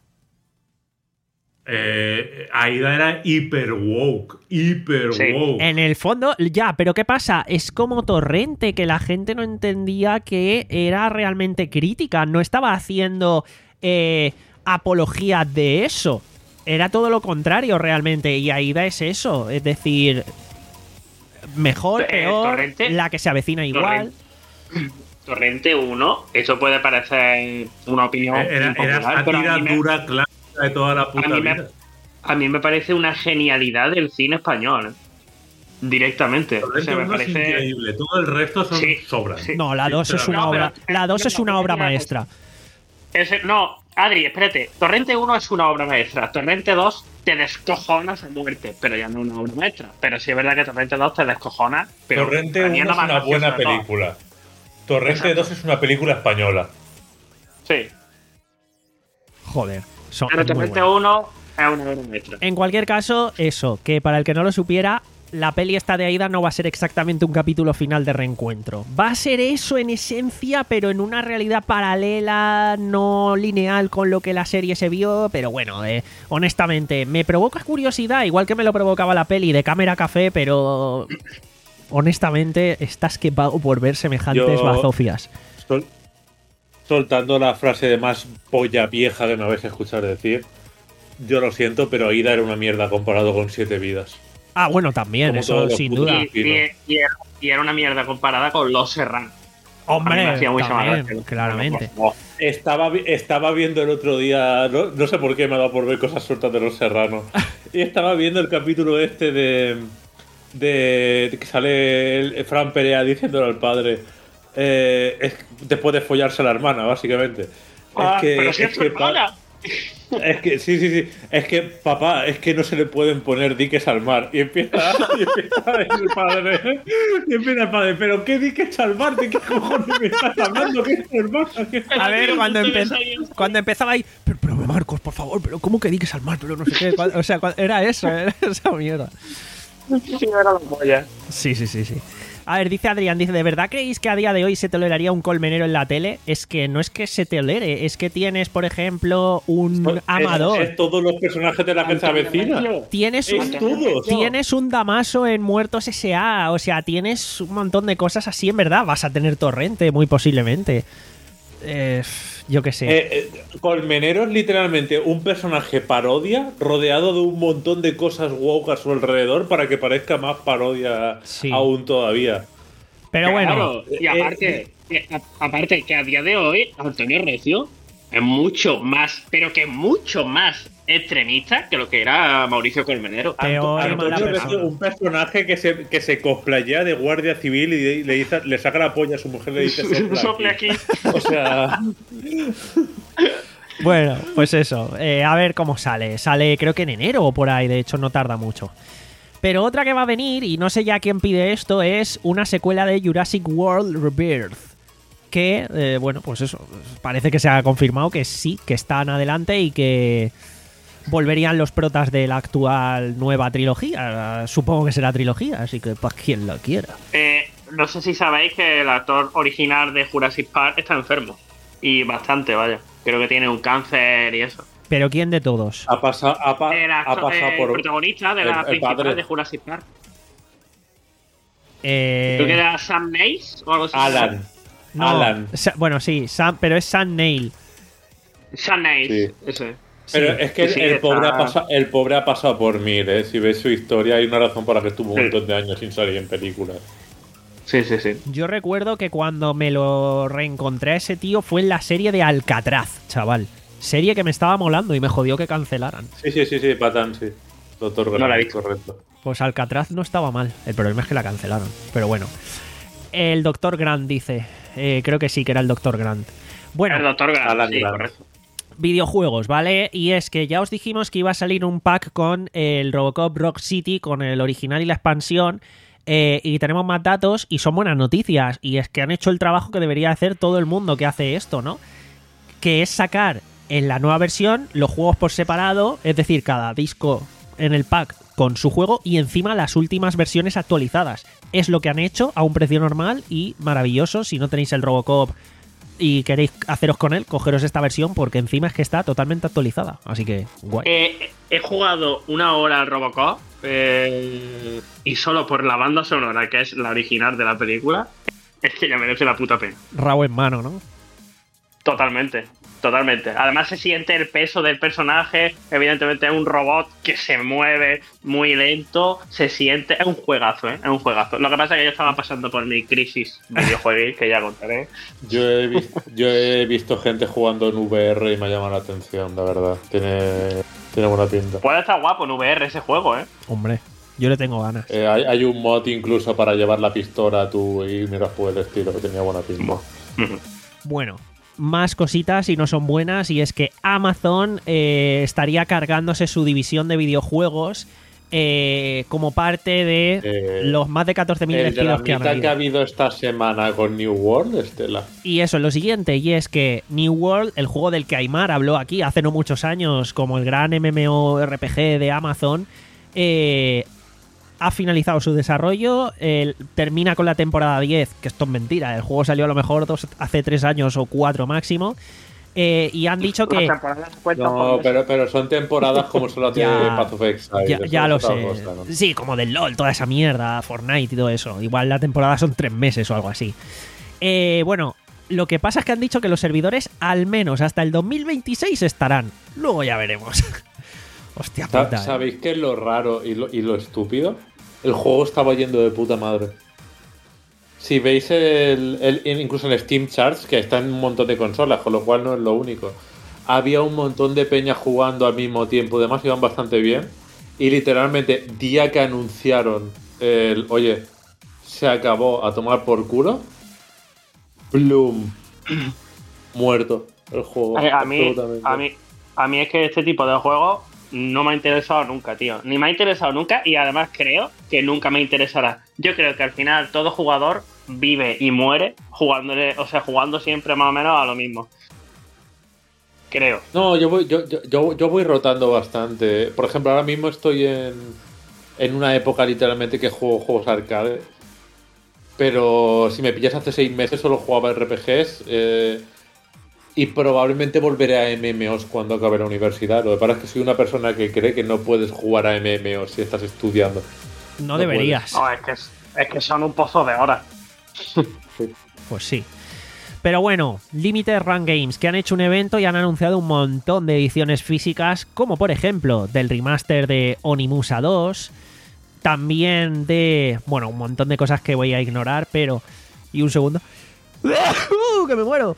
Eh, Aida era hiper woke, hiper Sí. woke. En el fondo, ya, pero ¿qué pasa? Es como Torrente, que la gente no entendía que era realmente crítica, no estaba haciendo eh, apología de eso. Era todo lo contrario realmente, y Aida es eso, es decir, mejor, Eh, peor, Torrente- la que se avecina igual. Torrente uno, eso puede parecer una opinión Era, era impopular, pero a sátira mí me- dura, clásica de toda la puta a mí me- vida. A mí me parece una genialidad del cine español. ¿eh? Directamente. O Torrente sea, me uno es parece. increíble, todo el resto son Sí, sobras. sí. No, la dos es una No, obra, pero- la dos es una obra maestra. Ese- no, Adri, espérate. Torrente uno es una obra maestra. Torrente dos te descojonas a muerte, pero ya no es una obra maestra. Pero sí es verdad que Torrente dos te descojona. Pero Torrente para mí uno lo es más una gracioso buena de todo. película. Torrente Exacto. dos es una película española. Sí. Joder, son Pero es muy Torrente buenas. uno es una obra maestra. En cualquier caso, eso, que para el que no lo supiera, la peli esta de Aida no va a ser exactamente un capítulo final de reencuentro. Va a ser eso en esencia, pero en una realidad paralela, no lineal con lo que la serie se vio. Pero bueno, eh, honestamente, me provoca curiosidad, igual que me lo provocaba la peli de Cámara Café, pero honestamente, estás que pago por ver semejantes Yo- bazofias. Sol- soltando la frase de más polla vieja que me habéis escuchado decir. Yo lo siento, pero Aida era una mierda comparado con Siete Vidas. Ah, bueno, también, Como eso todos los sin putos duda. Y, y- y era, y era una mierda comparada con Los Serrano. A mí me Hombre, hacía mucha también, más gracia. claramente. Estaba, vi- estaba viendo el otro día, no, no sé por qué me ha dado por ver cosas sueltas de Los Serranos. Y estaba viendo el capítulo este de, de, de que sale el Fran Perea diciéndole al padre, eh, es, después de follarse a la hermana, básicamente. Ah, es que, pero si es es tu que pa- hermana. Es que, sí, sí, sí. Es que, papá, es que no se le pueden poner diques al mar. Y empieza, y empieza el padre. Y empieza el padre. ¿Pero qué diques al mar? ¿De qué cojones me estás hablando? ¿Qué es tu hermana? ¿Qué- A ver, cuando, Tú empe- ves ahí- cuando empezaba ahí, pero, pero Marcos, por favor, pero ¿cómo que diques al mar? Pero no sé qué. cuál- O sea, cuál- era eso, era esa mierda. Sí, era la polla. Sí, sí, sí, sí. A ver, dice Adrián, dice, ¿de verdad creéis que a día de hoy se toleraría un colmenero en la tele? Es que no es que se tolere, es que tienes, por ejemplo, un amador. Es, es todos los personajes de la que se avecina. Tienes Es un, todo. tienes un Damaso en Muertos S A, o sea, tienes un montón de cosas así, en verdad. Vas a tener Torrente, muy posiblemente. Eh, yo qué sé. Eh, eh, Colmenero es literalmente un personaje parodia rodeado de un montón de cosas woke a su alrededor para que parezca más parodia Sí. aún todavía. Pero bueno, Claro, y aparte, que- a- aparte que a día de hoy Antonio Recio es mucho más, pero que mucho más extremista que lo que era Mauricio Colmenero. Peor Anto- mala Antonio persona. Recio, un personaje que se, que se cosplayea de guardia civil y le, dice- le saca la polla a su mujer y le dice "Sopla Sople aquí". aquí. O sea, bueno, pues eso. Eh, a ver cómo sale. Sale creo que en enero o por ahí, de hecho no tarda mucho. Pero otra que va a venir, y no sé ya quién pide esto, es una secuela de Jurassic World Rebirth. Que, eh, bueno, pues eso, parece que se ha confirmado que sí, que están adelante y que volverían los protas de la actual nueva trilogía. Supongo que será trilogía, así que para quien la quiera. Eh, no sé si sabéis que el actor original de Jurassic Park está enfermo. Y bastante, vaya. Creo que tiene un cáncer y eso. Pero ¿quién de todos? ha pasado, ha, pa- El, ha actor- pasado el por. protagonista de el- la el principal padre. de Jurassic Park. Eh, Creo que era Sam Neill o algo así. Alan. no, Alan. Sa- bueno, sí, Sam, pero es Sam Neill. Sam Neill, Sí. ese. Pero Sí. es que Sí, el, está- pobre ha pasado, el pobre ha pasado por mil, ¿eh? Si ves su historia, hay una razón por la que estuvo un Sí. montón de años sin salir en películas. Sí, sí, sí. Yo recuerdo que cuando me lo reencontré a ese tío fue en la serie de Alcatraz, chaval. serie que me estaba molando y me jodió que cancelaran. Sí, sí, sí, sí, Patán, sí. Doctor Grant, No la he visto. correcto. Pues Alcatraz no estaba mal, el problema es que la cancelaron. Pero bueno, el Doctor Grant dice, eh, creo que sí que era el Doctor Grant. Bueno, El Doctor Grant, Alan sí, Grant. correcto. videojuegos, ¿vale? Y es que ya os dijimos que iba a salir un pack con el Robocop Rock City, con el original y la expansión, eh, y tenemos más datos y son buenas noticias, y es que han hecho el trabajo que debería hacer todo el mundo que hace esto, ¿no? Que es sacar en la nueva versión los juegos por separado, es decir, cada disco en el pack con su juego y encima las últimas versiones actualizadas. Es lo que han hecho a un precio normal y maravilloso. Si no tenéis el Robocop y queréis haceros con él, cogeros esta versión porque encima es que está totalmente actualizada. Así que, guay. Eh, he jugado una hora al Robocop eh, y solo por la banda sonora, que es la original de la película, es que ya merece la puta pena. Rabo en mano, ¿no? Totalmente, totalmente. Además se siente el peso del personaje. Evidentemente es un robot que se mueve muy lento. Se siente... Es un juegazo, ¿eh? Es un juegazo. Lo que pasa es que yo estaba pasando por mi crisis videojueguil, que ya contaré. Yo he, visto, yo he visto gente jugando en V R y me ha llamado la atención, la verdad. Tiene, tiene buena pinta. Puede estar guapo en V R ese juego, ¿eh? Hombre, yo le tengo ganas. Eh, hay, hay un mod incluso para llevar la pistola tú y miras por el estilo, que tenía buena pinta. Bueno, más cositas y no son buenas, y es que Amazon eh, estaría cargándose su división de videojuegos eh, como parte de Eh, los más de catorce mil El de la despidos que han mitad habido. que ha habido esta semana con New World, Estela. Y eso es lo siguiente, y es que New World, el juego del que Aymar habló aquí hace no muchos años como el gran MMORPG de Amazon, eh, ha finalizado su desarrollo, el- termina con la temporada diez, que esto es mentira, el juego salió a lo mejor dos, hace tres años o cuatro máximo, eh, y han dicho que... Las temporadas cuentan No, por pero, pero son temporadas como son las de Ya, Path of Exile. Ya, eso ya es lo otra sé. cosa, ¿no? Sí, como del LOL, toda esa mierda, Fortnite y todo eso. Igual la temporada son tres meses o algo así. Eh, bueno, lo que pasa es que han dicho que los servidores al menos hasta el dos mil veintiséis estarán. Luego ya veremos. Hostia Sa- puta. eh. ¿Sabéis qué es lo raro y lo, y lo estúpido? El juego estaba yendo de puta madre. Si veis el, el- incluso en Steam Charts, que está en un montón de consolas, con lo cual no es lo único. Había un montón de peña jugando al mismo tiempo, además iban bastante bien. Y literalmente, día que anunciaron el, oye, se acabó, a tomar por culo, plum, muerto el juego. Eh, a, mí, absolutamente. a, mí, a mí es que este tipo de juegos no me ha interesado nunca, tío. Ni me ha interesado nunca y además creo que nunca me interesará. Yo creo que al final todo jugador vive y muere jugándole, o sea, jugando siempre más o menos a lo mismo. Creo. No, yo voy, yo, yo, yo, yo voy rotando bastante. Por ejemplo, ahora mismo estoy en, en una época literalmente que juego juegos arcade. Pero si me pillas hace seis meses solo jugaba R P Gs. Eh, y probablemente volveré a M M Os cuando acabe la universidad. Lo que pasa es que soy una persona que cree que no puedes jugar a M M Os si estás estudiando. No no deberías. No, es que, es que son un pozo de horas. Pues sí. Pero bueno, Limited Run Games, que han hecho un evento y han anunciado un montón de ediciones físicas, como por ejemplo del remaster de Onimusa dos, también de... bueno, un montón de cosas que voy a ignorar, pero... y un segundo... ¡Uh, que me muero!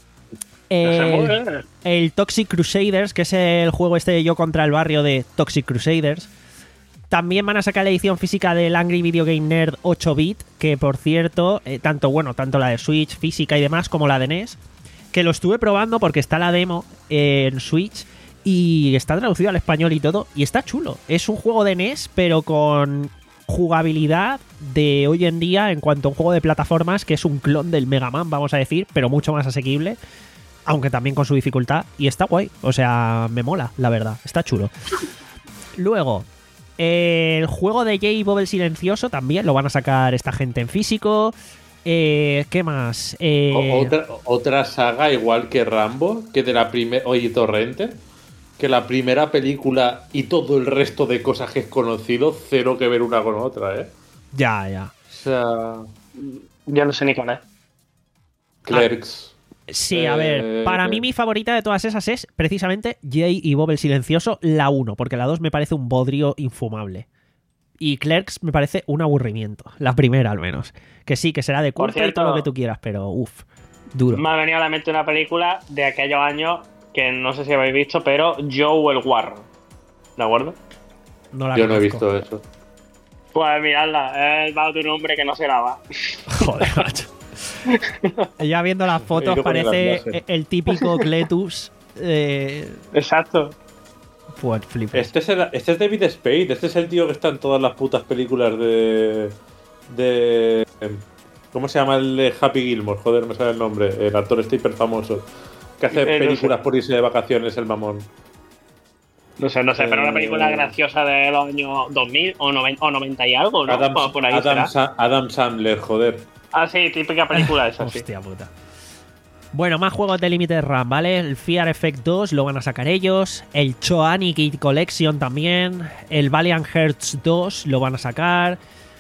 El, el Toxic Crusaders, que es el juego este de Yo contra el barrio de Toxic Crusaders. También van a sacar la edición física del Angry Video Game Nerd ocho bit, que por cierto, eh, tanto bueno, tanto la de Switch física y demás como la de N E S, que lo estuve probando porque está la demo en Switch y está traducido al español y todo, y está chulo. Es un juego de N E S, pero con jugabilidad de hoy en día en cuanto a un juego de plataformas que es un clon del Mega Man, vamos a decir, pero mucho más asequible, aunque también con su dificultad, y está guay. O sea, me mola, la verdad, está chulo. Luego, el juego de Jay y Bob el Silencioso también lo van a sacar esta gente en físico. Eh, ¿Qué más? Eh, O- Otra, otra saga igual que Rambo, que de la primera... Oye, Torrente, que la primera película y todo el resto de cosas que es conocido, cero que ver una con otra, ¿eh? Ya, ya. O sea... Yo no sé ni cuál es. Clerks. Sí, a Eh, ver, para mí mi favorita de todas esas es precisamente Jay y Bob el Silencioso, la uno, porque la dos me parece un bodrio infumable. Y Clerks me parece un aburrimiento, la primera al menos. Que sí, que será de Por culto y cierto, todo lo que tú quieras, pero uff, duro. Me ha venido a la mente una película de aquellos años que no sé si habéis visto, pero Joe el Guarro. ¿De acuerdo? No la Yo no he conozco. visto eso. Pues miradla, es va de un hombre que no se lava. Joder, macho. Ya viendo las fotos Yo ponía parece las clases. el típico Cletus. Eh, Exacto. pues flipas. Este es, el- este es David Spade, este es el tío que está en todas las putas películas de. de. ¿Cómo se llama el de Happy Gilmore? Joder, me sale el nombre. El actor este hiper famoso. Que hace Eh, no películas sé. por irse de vacaciones, el mamón. No sé, no sé, pero una película Eh, graciosa de los años dos mil o noventa, o noventa y algo, ¿no? Adam, por, por ahí Adam, será. Sa- Adam Sandler, joder. Ah, sí, típica película esa, sí. Hostia puta. Bueno, más juegos de Limited Run, ¿vale? El Fear Effect dos lo van a sacar ellos. El Choani Kid Collection también. El Valiant Hearts dos lo van a sacar.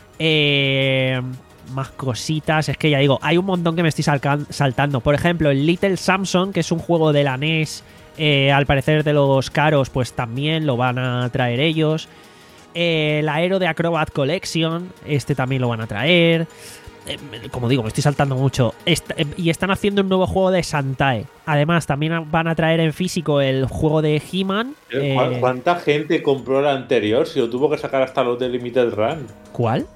Eh, más cositas. Es que ya digo, hay un montón que me estoy salcan- saltando. Por ejemplo, el Little Samson, que es un juego de la N E S. Eh, al parecer de los caros, pues también lo van a traer ellos. Eh, el Aero de Acrobat Collection, este también lo van a traer. Eh, como digo, me estoy saltando mucho. Est- eh, y están haciendo un nuevo juego de Santae. Además, también van a traer en físico el juego de He-Man. ¿Cu- eh, ¿Cuánta gente compró el anterior? Si lo tuvo que sacar hasta los de Limited Run. ¿Cuál?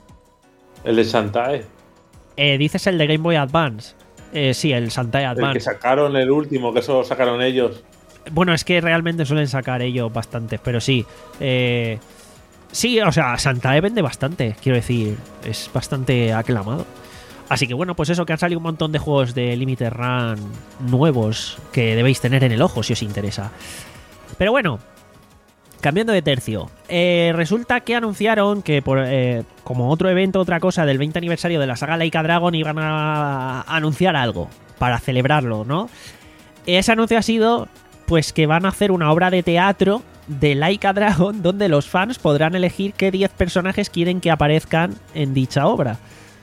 El de Santae. Eh, dices el de Game Boy Advance. Eh, sí, el Santae El que Advance. sacaron el último, que eso lo sacaron ellos. Bueno, es que realmente suelen sacar ellos bastantes, pero sí. Eh, sí, o sea, Santae vende bastante, quiero decir. Es bastante aclamado. Así que bueno, pues eso, que han salido un montón de juegos de Limited Run nuevos que debéis tener en el ojo si os interesa. Pero bueno, cambiando de tercio. Eh, resulta que anunciaron que por eh, como otro evento, otra cosa del veinte aniversario de la saga Like a Dragon iban a anunciar algo para celebrarlo, ¿no? Ese anuncio ha sido pues que van a hacer una obra de teatro de Like a Dragon donde los fans podrán elegir qué diez personajes quieren que aparezcan en dicha obra.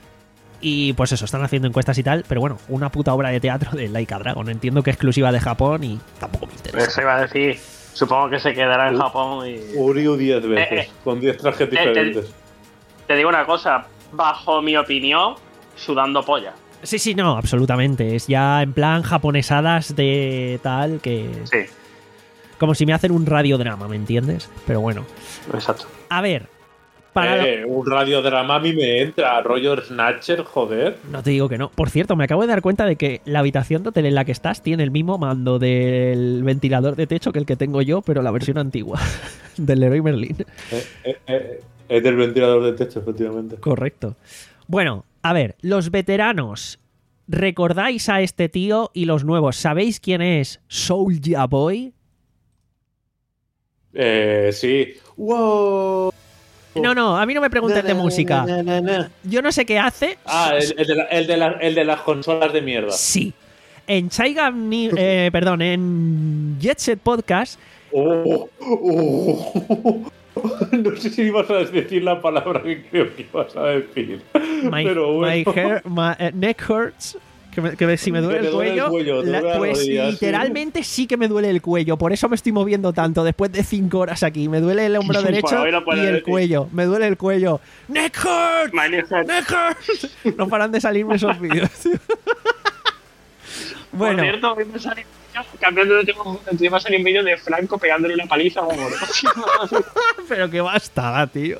Y pues eso, están haciendo encuestas y tal, pero bueno, una puta obra de teatro de Like a Dragon. Entiendo que es exclusiva de Japón y tampoco me interesa. Eso iba a decir. Supongo que se quedará en Uh. Japón y. Uriu diez veces, Eh, eh. con diez trajes te- diferentes. Te digo una cosa, bajo mi opinión, sudando polla. Sí, sí, no, absolutamente. Es ya en plan japonesadas de tal que... Sí, Como si me hacen un radiodrama, ¿me entiendes? Pero bueno. exacto. A ver, para... lo- Eh, un radiodrama a mí me entra. Rollo Snatcher, joder. No te digo que no. Por cierto, me acabo de dar cuenta de que la habitación de hotel en la que estás tiene el mismo mando del ventilador de techo que el que tengo yo, pero la versión antigua. Del Leroy Merlin. Eh, eh, eh, es del ventilador de techo, efectivamente. Correcto. Bueno, a ver, los veteranos, ¿recordáis a este tío? Y los nuevos, ¿sabéis quién es Soulja Boy? Eh, sí. ¡Wow! No, no, a mí no me preguntes de Na, na, música. na, na, na. Yo no sé qué hace. Ah, el, el de la- el de la- el de las consolas de mierda. Sí. En Chaigam, Ni- eh, perdón, en Jet Set Podcast, Oh, oh. No sé si ibas a decir la palabra que creo que ibas a decir. my, Pero bueno. my hair- my, eh, neck hurts. Que, me- que me- si me duele, Que el, te duele el cuello, cuello, te la- duele la pues rodilla, sí. literalmente sí que me duele el cuello. Por eso me estoy moviendo tanto después de cinco horas aquí. Me duele el hombro Pues derecho hoy lo y puedes el decir. cuello. Me duele el cuello. Neck hurts. Magnífico. Neck hurts. No paran de salirme esos vídeos. Bueno, Por cierto, hoy me sale cambiando de tema, hoy me sale un vídeo de Franco pegándole una paliza a un pero que basta, tío.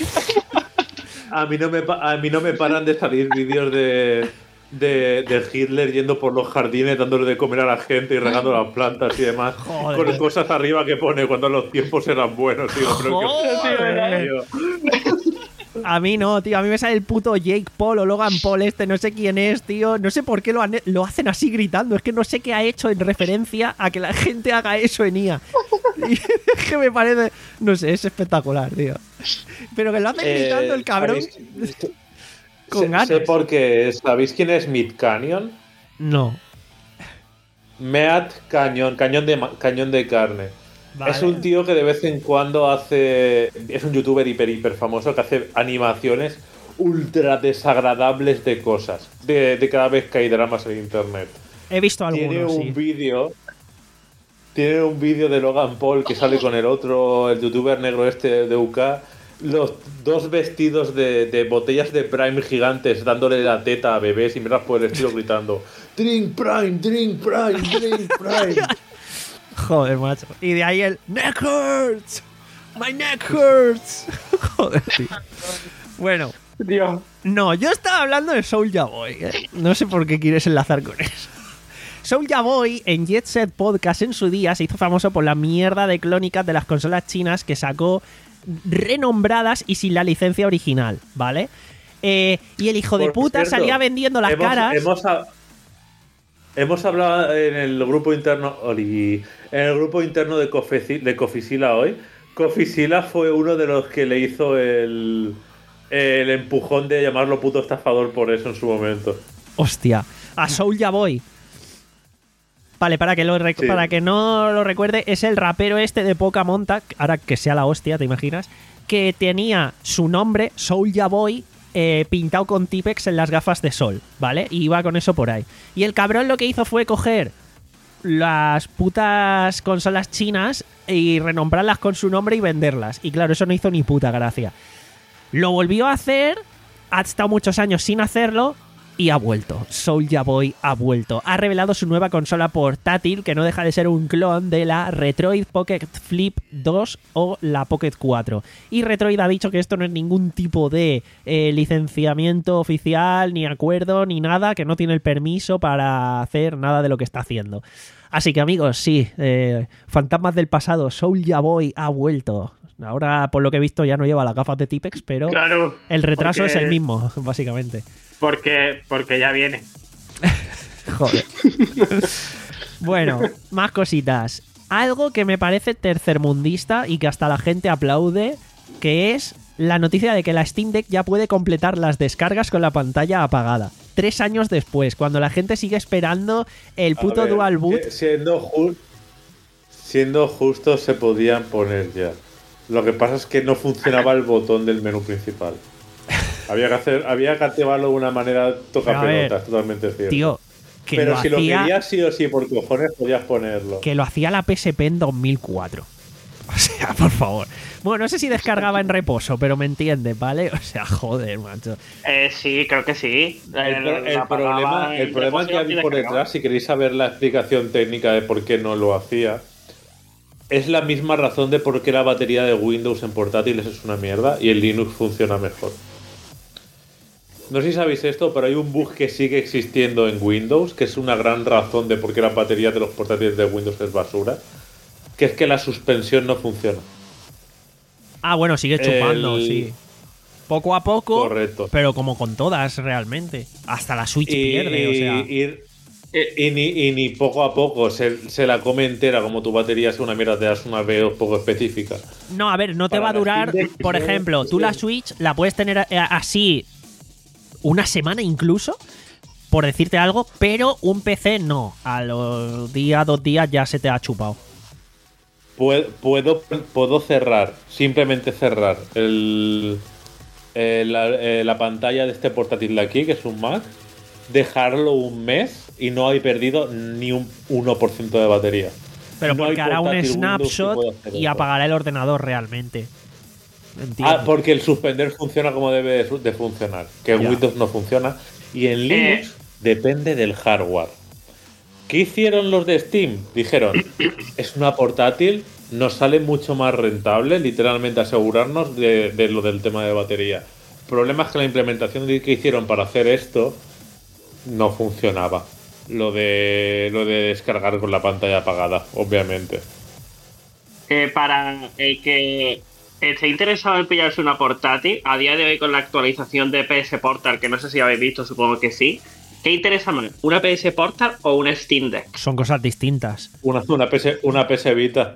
A mí no me, pa- a mí no me paran de salir vídeos de, de, de Hitler yendo por los jardines dándole de comer a la gente y regando las plantas y demás. Joder. Con cosas arriba que pone cuando los tiempos eran buenos. Tío, pero qué Joder. padre, tío. A mí no, tío. A mí me sale el puto Jake Paul o Logan Paul este. No sé quién es, tío. No sé por qué lo, han- lo hacen así gritando. Es que no sé qué ha hecho en referencia a que la gente haga eso en I A. Y es que me parece... No sé, es espectacular, tío. Pero que lo hacen gritando Eh, el cabrón ¿sabéis- con sé, ganas. sé por qué. ¿Sabéis quién es Mid Canyon? No. Meat Cañón, cañón de, ma- cañón de carne. Vale. Es un tío que de vez en cuando hace. Es un youtuber hiper, hiper famoso que hace animaciones ultra desagradables de cosas. De, de cada vez que hay dramas en internet. He visto Tiene algunos, un sí. vídeo. Tiene un vídeo de Logan Paul que sale con el otro, el youtuber negro este de U K. Los dos vestidos de, de botellas de Prime gigantes dándole la teta a bebés y miras por el estilo gritando: Drink Prime, Drink Prime, Drink Prime. Joder, macho. Y de ahí el neck hurts. My neck hurts. Joder, tío. Bueno. Dios. No, yo estaba hablando de Soulja Boy, ¿eh? No sé por qué quieres enlazar con eso. Soulja Boy en Jet Set Podcast en su día se hizo famoso por la mierda de clónicas de las consolas chinas que sacó renombradas y sin la licencia original, ¿vale? Eh, y el hijo de Por puta cierto, salía vendiendo las hemos, caras. Hemos, ha- hemos hablado en el grupo interno Oli, en el grupo interno de, Cofeci- de Cofisila hoy. Cofisila fue uno de los que le hizo el, el empujón de llamarlo puto estafador por eso en su momento. Hostia, a Soulja Boy. Vale, para que, lo rec- Sí. para que no lo recuerde, es el rapero este de poca monta, ahora que sea la hostia, ¿te imaginas? Que tenía su nombre, Soulja Boy, eh, pintado con Tipex en las gafas de sol, ¿vale? Y iba con eso por ahí. Y el cabrón lo que hizo fue coger las putas consolas chinas y renombrarlas con su nombre y venderlas. Y claro, eso no hizo ni puta gracia. Lo volvió a hacer, ha estado muchos años sin hacerlo y ha vuelto. Soulja Boy ha vuelto. Ha revelado su nueva consola portátil que no deja de ser un clon de la Retroid Pocket Flip dos o la Pocket cuatro. Y Retroid ha dicho que esto no es ningún tipo de eh, licenciamiento oficial, ni acuerdo, ni nada, que no tiene el permiso para hacer nada de lo que está haciendo. Así que amigos, sí, eh, fantasmas del pasado, Soulja Boy ha vuelto. Ahora, por lo que he visto, ya no lleva las gafas de Tipex, pero Claro. el retraso porque- es el mismo, básicamente. Porque, porque ya viene. Joder. Bueno, más cositas. Algo que me parece tercermundista y que hasta la gente aplaude, que es la noticia de que la Steam Deck ya puede completar las descargas con la pantalla apagada. Tres años después, cuando la gente sigue esperando el A puto ver, Dual Boot. eh, Siendo, ju- siendo justos, se podían poner ya. Lo que pasa es que no funcionaba el botón del menú principal. Había que hacer, había que activarlo de una manera toca Pero a ver, pelotas, totalmente cierto. Tío, que Pero lo si lo hacía, querías sí o sí por cojones, podías ponerlo. que lo hacía la P S P en dos mil cuatro. O sea, por favor. Bueno, no sé si descargaba en reposo, pero me entiendes, ¿vale? O sea, joder, macho. Eh, sí, creo que sí. El, pro- el la problema, apagaba el en problema que reposo hay y por descargaba. detrás, si queréis saber la explicación técnica de por qué no lo hacía, es la misma razón de por qué la batería de Windows en portátiles es una mierda y el Linux funciona mejor. No sé si sabéis esto, pero hay un bug que sigue existiendo en Windows, que es una gran razón de por qué la batería de los portátiles de Windows es basura, que es que la suspensión no funciona. Ah, bueno, sigue chupando, El- sí. Poco a poco, Correcto. pero como con todas realmente. Hasta la Switch Y, pierde, o sea. y- y ni, y ni poco a poco se, se la come entera, como tu batería es una mierda, te das una B O poco específica. No, a ver, no te para va a la durar. Steam Deck, Por sí, ejemplo, tú sí. la Switch la puedes tener eh, así una semana incluso, por decirte algo, pero un P C no. A los días, dos días ya se te ha chupado. Puedo, puedo, puedo cerrar, simplemente cerrar el, eh, la, eh, la pantalla de este portátil de aquí, que es un Mac, dejarlo un mes y no hay perdido ni un uno por ciento de batería. Pero No hay porque hará un portátil Windows que snapshot pueda hacer y eso. apagará el ordenador realmente. Entiendo. Ah, porque el suspender funciona como debe de, fu- de funcionar, que en Ya. Windows no funciona. Y en Linux Eh. depende del hardware. ¿Qué hicieron los de Steam? Dijeron, es una portátil, nos sale mucho más rentable, literalmente asegurarnos de, de lo del tema de batería. El problema es que la implementación de- que hicieron para hacer esto no funcionaba. Lo de, lo de descargar con la pantalla apagada, obviamente. Eh, para el que esté interesado en pillarse una portátil, a día de hoy con la actualización de P S Portal, que no sé si habéis visto, supongo que sí, ¿qué interesa más? ¿Una P S Portal o un Steam Deck? Son cosas distintas. Una, una, P S, una P S Vita.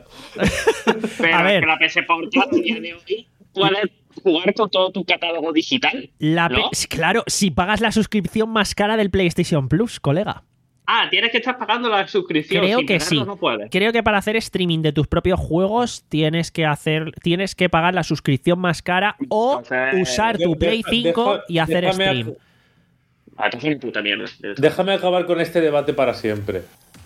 Pero A ver. es que la P S Portal a día de hoy puedes jugar con todo tu catálogo digital. La ¿no? P- Claro, si pagas la suscripción más cara del PlayStation Plus, colega. Ah, tienes que estar pagando la suscripción. Creo sin que tenerlo sí. No puedes. Creo que para hacer streaming de tus propios juegos tienes que hacer, tienes que pagar la suscripción más cara o Entonces, usar tu de- Play deja- cinco deja- y hacer déjame stream. ac- Ah, esto es una puta mierda. Déjame acabar con este debate para siempre.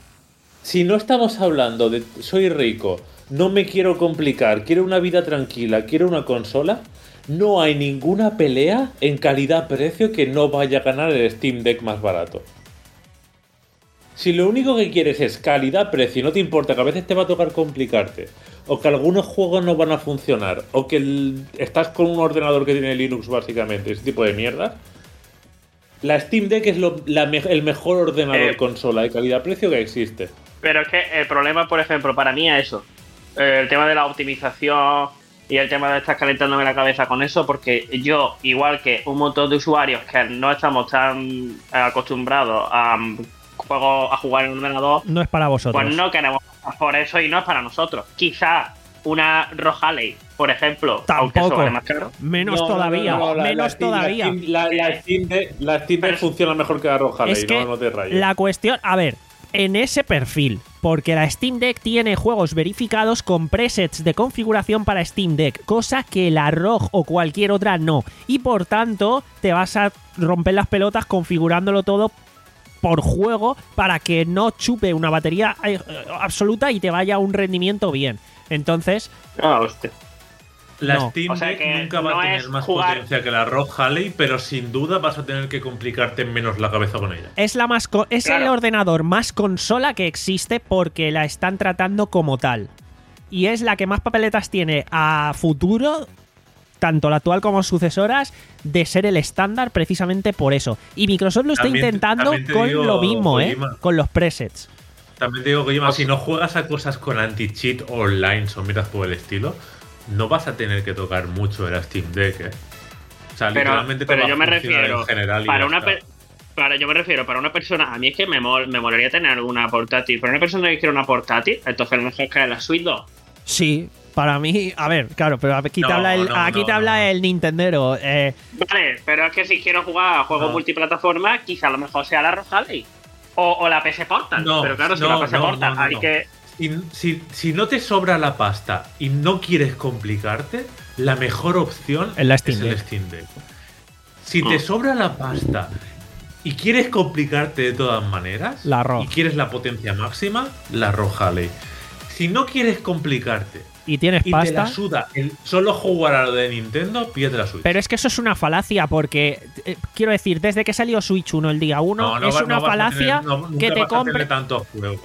Si no estamos hablando de soy rico, no me quiero complicar, quiero una vida tranquila, quiero una consola, no hay ninguna pelea en calidad-precio que no vaya a ganar el Steam Deck más barato. Si lo único que quieres es calidad-precio y no te importa que a veces te va a tocar complicarte, o que algunos juegos no van a funcionar, o que el, estás con un ordenador que tiene Linux básicamente, ese tipo de mierdas, la Steam Deck es lo, la me, el mejor ordenador eh, consola de calidad-precio que existe. Pero es que el problema, por ejemplo, para mí es eso. Eh, el tema de la optimización y el tema de estar calentándome la cabeza con eso, porque yo, igual que un montón de usuarios que no estamos tan acostumbrados a... juego a jugar en un ordenador, no es para vosotros. Pues no queremos pasar por eso y no es para nosotros. Quizás una Rogue Ally, por ejemplo, tampoco, aunque eso vale más caro. Menos no, todavía, no, no, no, la, menos la Steam, todavía. La, Steam, la, la Steam Deck, la Steam Deck funciona mejor que la Rogue Ally, es que no, no te rayes. La cuestión, a ver, en ese perfil, porque la Steam Deck tiene juegos verificados con presets de configuración para Steam Deck, cosa que la R O G o cualquier otra no. Y por tanto, te vas a romper las pelotas configurándolo todo por juego para que no chupe una batería eh, absoluta y te vaya a un rendimiento bien. Entonces... Ah, hostia. La no. Steam O sea Deck que nunca va no a tener es más jugar- potencia que la Rogue Ally, pero sin duda vas a tener que complicarte menos la cabeza con ella. Es, la más co- es Claro. el ordenador más consola que existe porque la están tratando como tal. Y es la que más papeletas tiene a futuro, tanto la actual como sucesoras, de ser el estándar precisamente por eso. Y Microsoft lo está También- intentando también te con digo, lo mismo, ¿eh? Kojima. Con los presets. También te digo, Kojima, si no juegas a cosas con anti-cheat online o miras por el estilo, no vas a tener que tocar mucho el Steam Deck, ¿eh? O sea, Pero, literalmente te pero va yo a me funcionar refiero en general y para ya una está. per- para yo me refiero para una persona, a mí es que me, mol, me molaría tener una portátil, pero una persona que quiere una portátil, entonces a lo mejor cae la Switch dos. Sí, para mí, a ver, claro, pero aquí te No, habla el, no, aquí no, te habla no. el Nintendero. Eh, Vale, pero es que si quiero jugar a juegos No. multiplataforma, quizá a lo mejor sea la Rogue Ally. O, o la P S Portal. No, pero claro, si no, la P S no, Portal no, no, hay no. que... Si, si, si no te sobra la pasta y no quieres complicarte, la mejor opción Es la Steam es el Deck. Steam Deck. Si te sobra la pasta y quieres complicarte de todas maneras, La R O G. y quieres la potencia máxima, la Rogue Ally. Si no quieres complicarte y tienes y te pasta. la suda el solo jugar a lo de Nintendo, pídete la Switch. Pero es que eso es una falacia porque, eh, quiero decir, desde que salió Switch uno el día uno, No, no es va- una no vas a falacia tener- no- nunca que te vas a compre. tener tantos juegos.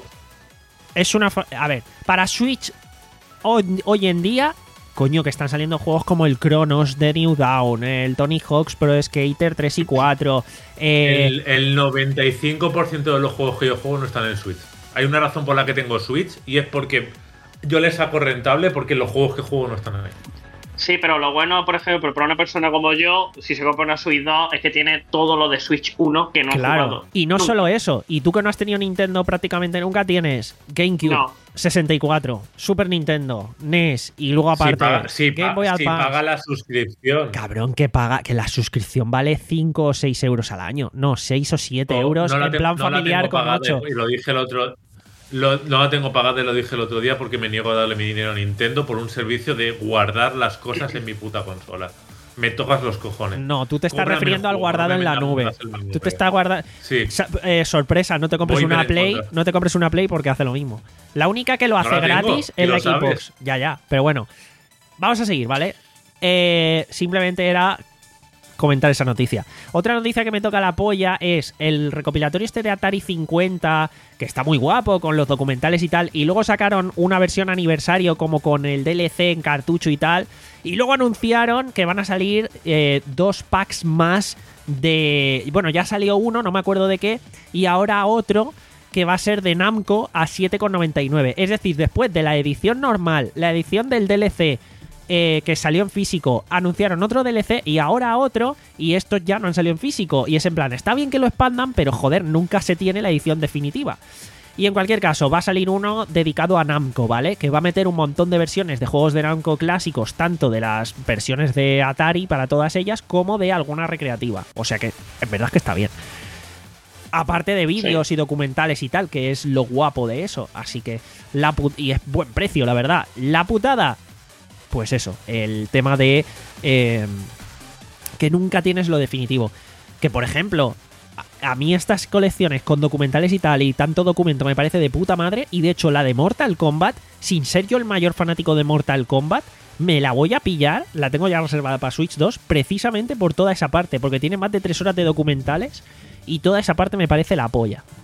Es una. fa- A ver, para Switch hoy, hoy en día, coño, que están saliendo juegos como el Chronos de New Dawn, el Tony Hawk's Pro Skater tres y cuatro. Eh, El, el noventa y cinco por ciento de los juegos que yo juego no están en Switch. Hay una razón por la que tengo Switch y es porque yo le saco rentable porque los juegos que juego no están ahí. Sí, pero lo bueno, por ejemplo, para una persona como yo, si se compra una Switch dos, es que tiene todo lo de Switch uno que no he claro. jugado. Y no Nunca. solo eso. Y tú que no has tenido Nintendo prácticamente nunca, tienes GameCube, No. sesenta y cuatro, Super Nintendo, N E S y luego aparte si paga, si Game pa- Boy si Advance. paga la suscripción. Cabrón, que paga, que la suscripción vale cinco o seis euros al año. No, seis o siete euros no la en te- plan no la familiar tengo con pagada, ocho. Y lo dije el otro. Lo, no la tengo pagada y lo dije el otro día porque me niego a darle mi dinero a Nintendo por un servicio de guardar las cosas en mi puta consola. Me tocas los cojones. No, tú te estás Cóbrame refiriendo el al juego, guardado no en me la vendas nube. putas en la Tú nube. te estás guardando. Sí. Sa- eh, sorpresa, no te compres Voy una en Play, contra. no te compres una Play porque hace lo mismo. La única que lo hace la tengo, gratis y es la lo sabes. Xbox. Ya, ya. Pero bueno, vamos a seguir, ¿vale? Eh, simplemente era comentar esa noticia. Otra noticia que me toca la polla es el recopilatorio este de Atari cincuenta, que está muy guapo con los documentales y tal, y luego sacaron una versión aniversario como con el D L C en cartucho y tal, y luego anunciaron que van a salir eh, dos packs más de... Bueno, ya salió uno, no me acuerdo de qué, y ahora otro que va a ser de Namco a siete con noventa y nueve. Es decir, después de la edición normal, la edición del D L C eh, que salió en físico, anunciaron otro D L C y ahora otro, y estos ya no han salido en físico. Y es en plan, está bien que lo expandan, pero joder, nunca se tiene la edición definitiva. Y en cualquier caso, va a salir uno dedicado a Namco, ¿vale? Que va a meter un montón de versiones de juegos de Namco clásicos, tanto de las versiones de Atari para todas ellas, como de alguna recreativa. O sea que, en verdad es que está bien. Aparte de vídeos Sí. y documentales y tal, que es lo guapo de eso. Así que, la put- y es buen precio, la verdad. La putada, pues eso, el tema de eh, que nunca tienes lo definitivo. Que, por ejemplo, a, a mí estas colecciones con documentales y tal, y tanto documento me parece de puta madre. Y de hecho, la de Mortal Kombat, sin ser yo el mayor fanático de Mortal Kombat, me la voy a pillar, la tengo ya reservada para Switch dos, precisamente por toda esa parte, porque tiene más de tres horas de documentales y toda esa parte me parece la polla.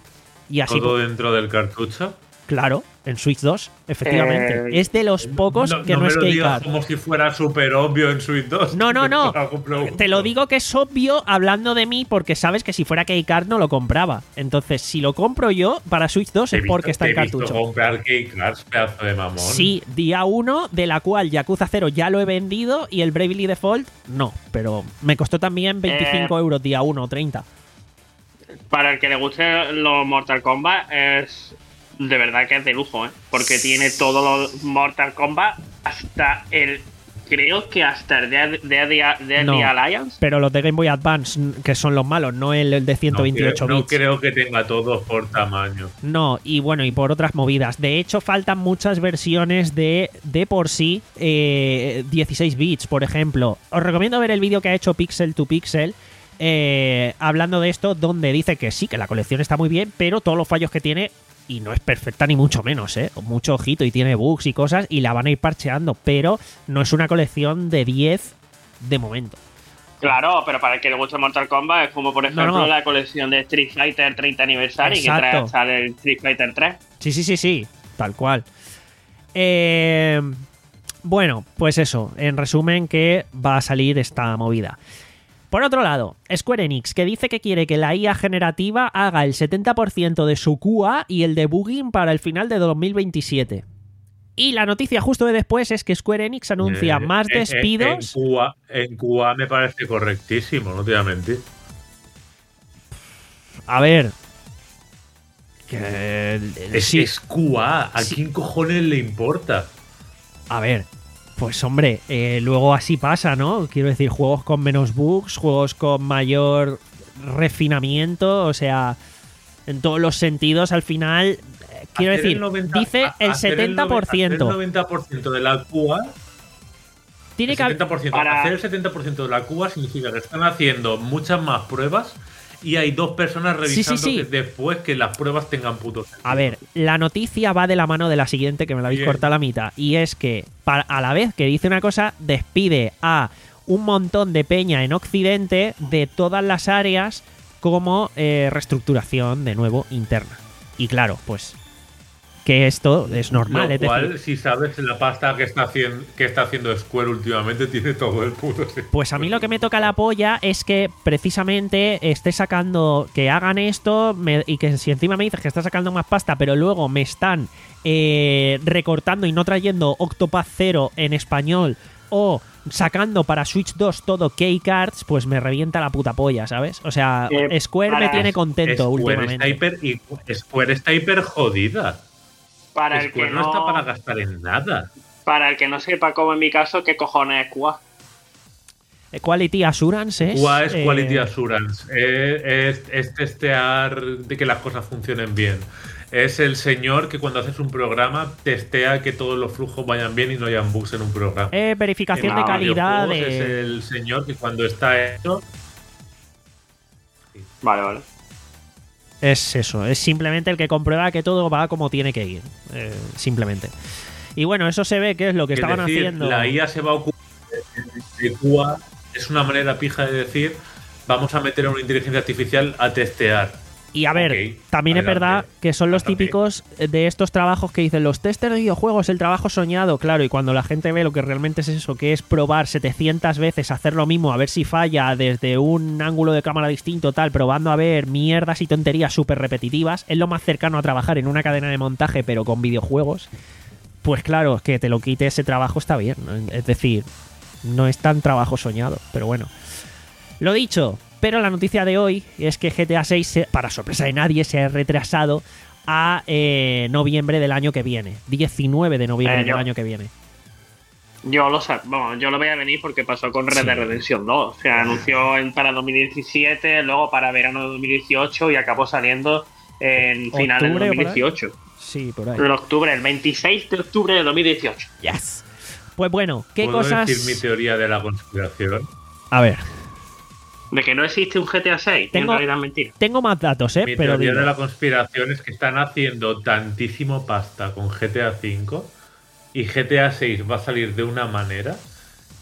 Y así ¿Todo dentro del cartucho? Claro, en Switch dos, efectivamente. Eh, es de los pocos no, que no, no, me es lo digas keycard. como si fuera súper obvio en Switch dos. No, no, no. Te, Te lo digo que es obvio hablando de mí porque sabes que si fuera keycard no lo compraba. Entonces, si lo compro yo para Switch dos es porque está en Te he visto cartucho. comprar keycards, pedazo de mamón. Sí, día uno, de la cual Yakuza cero ya lo he vendido y el Bravely Default no. Pero me costó también veinticinco Eh, euros día uno o treinta. Para el que le guste los Mortal Kombat, es de verdad que es de lujo, ¿eh? Porque tiene todos los Mortal Kombat hasta el. Creo que hasta el de, de, de, de No. The Alliance. Pero los de Game Boy Advance, que son los malos, no el, el de ciento veintiocho no, creo, no bits. creo que tenga todos por tamaño. No, y bueno, y por otras movidas. De hecho, faltan muchas versiones de, de por sí eh, dieciséis bits, por ejemplo. Os recomiendo ver el vídeo que ha hecho Pixel to Pixel eh, hablando de esto, donde dice que sí, que la colección está muy bien, pero todos los fallos que tiene, y no es perfecta ni mucho menos, ¿eh? Mucho ojito y tiene bugs y cosas, y la van a ir parcheando, pero no es una colección de diez de momento. Claro, pero para el que le guste Mortal Kombat es como por ejemplo No, no. la colección de Street Fighter treinta aniversario que Exacto. trae hasta el Street Fighter tres. Sí, sí, sí, sí, tal cual. Eh, bueno, pues eso, en resumen que va a salir esta movida. Por otro lado, Square Enix, que dice que quiere que la I A generativa haga el setenta por ciento de su Q A y el debugging para el final de dos mil veintisiete. Y la noticia justo de después es que Square Enix anuncia Eh, más en- en- despidos. En, Q A, en Q A me parece correctísimo, no te voy a mentir. A ver. Que, Es, sí, es Q A, ¿a Sí. quién cojones le importa? A ver, pues hombre, eh, luego así pasa, ¿no? Quiero decir, juegos con menos bugs, juegos con mayor refinamiento, o sea, en todos los sentidos, al final, eh, quiero Hacer decir, el noventa dice a- el hacer setenta por ciento. Hacer el noventa por ciento de la Q A. Tiene El que haber- setenta por ciento. Para- Hacer el setenta por ciento de la Q A significa que están haciendo muchas más pruebas y hay dos personas Sí, sí, revisando sí. que después que las pruebas tengan puto sentido. A ver, la noticia va de la mano de la siguiente, que me la habéis Bien. cortado a la mitad, y es que para- a la vez que dice una cosa, despide a un montón de peña en Occidente de todas las áreas como eh, reestructuración, de nuevo, interna. Y claro, pues que esto es normal, Lo es cual, decir, si sabes la pasta que está haciendo, que está haciendo Square últimamente, tiene todo el puto sentido. pues a mí lo que me toca la polla es que precisamente esté sacando, que hagan esto me- y que si encima me dices que está sacando más pasta, pero luego me están eh, recortando y no trayendo Octopath Zero en español o sacando para Switch dos todo keycards, pues me revienta la puta polla, ¿sabes? O sea, Eh, Square me para- tiene contento Square últimamente. está hiper, y Square está hiper jodida. Para el Square que no, no, está para gastar en nada. para el que no sepa, como en mi caso, qué cojones es Q A. Eh, Quality Assurance es... Q A es eh, Quality Assurance. Eh, Es, es testear de que las cosas funcionen bien. Es el señor que cuando haces un programa testea que todos los flujos vayan bien y no hayan bugs en un programa. eh, verificación En de los calidad Videojuegos de... Es el señor que cuando está hecho. Vale, vale. Es eso, es simplemente el que comprueba que todo va como tiene que ir. eh, simplemente. Y bueno, eso se ve que es lo que Es estaban decir, haciendo. la I A se va a ocupar de Q A. Es una manera pija de decir, vamos a meter a una inteligencia artificial a testear. Y a ver, Ok, también es adelante. verdad que son los Bastante. típicos de estos trabajos que dicen los testers de videojuegos, el trabajo soñado, claro, y cuando la gente ve lo que realmente es eso, que es probar setecientas veces, hacer lo mismo, a ver si falla desde un ángulo de cámara distinto, tal, probando a ver mierdas y tonterías súper repetitivas, es lo más cercano a trabajar en una cadena de montaje, pero con videojuegos, pues claro, que te lo quite ese trabajo está bien, ¿no? Es decir, no es tan trabajo soñado, pero bueno. Lo dicho, pero la noticia de hoy es que G T A seis, se- para sorpresa de nadie, se ha retrasado a eh, noviembre del año que viene. diecinueve de noviembre Eh, yo- del año que viene. Yo lo sé, bueno, yo lo voy a venir porque pasó con Red Sí. Dead Redemption dos. Se anunció en, para dos mil diecisiete, luego para verano de dos mil dieciocho y acabó saliendo en finales de ¿Octubre o por ahí? dos mil dieciocho. Sí, por ahí. En octubre, el veintiséis de octubre de dos mil dieciocho. Yes. Pues bueno, ¿qué ¿Puedo cosas...? decir mi teoría de la conspiración? A ver, De que no existe un G T A seis, Tengo- en realidad es mentira. tengo más datos, ¿eh? Mi Pero teoría digo, de la conspiración es que están haciendo tantísimo pasta con G T A cinco y G T A seis va a salir de una manera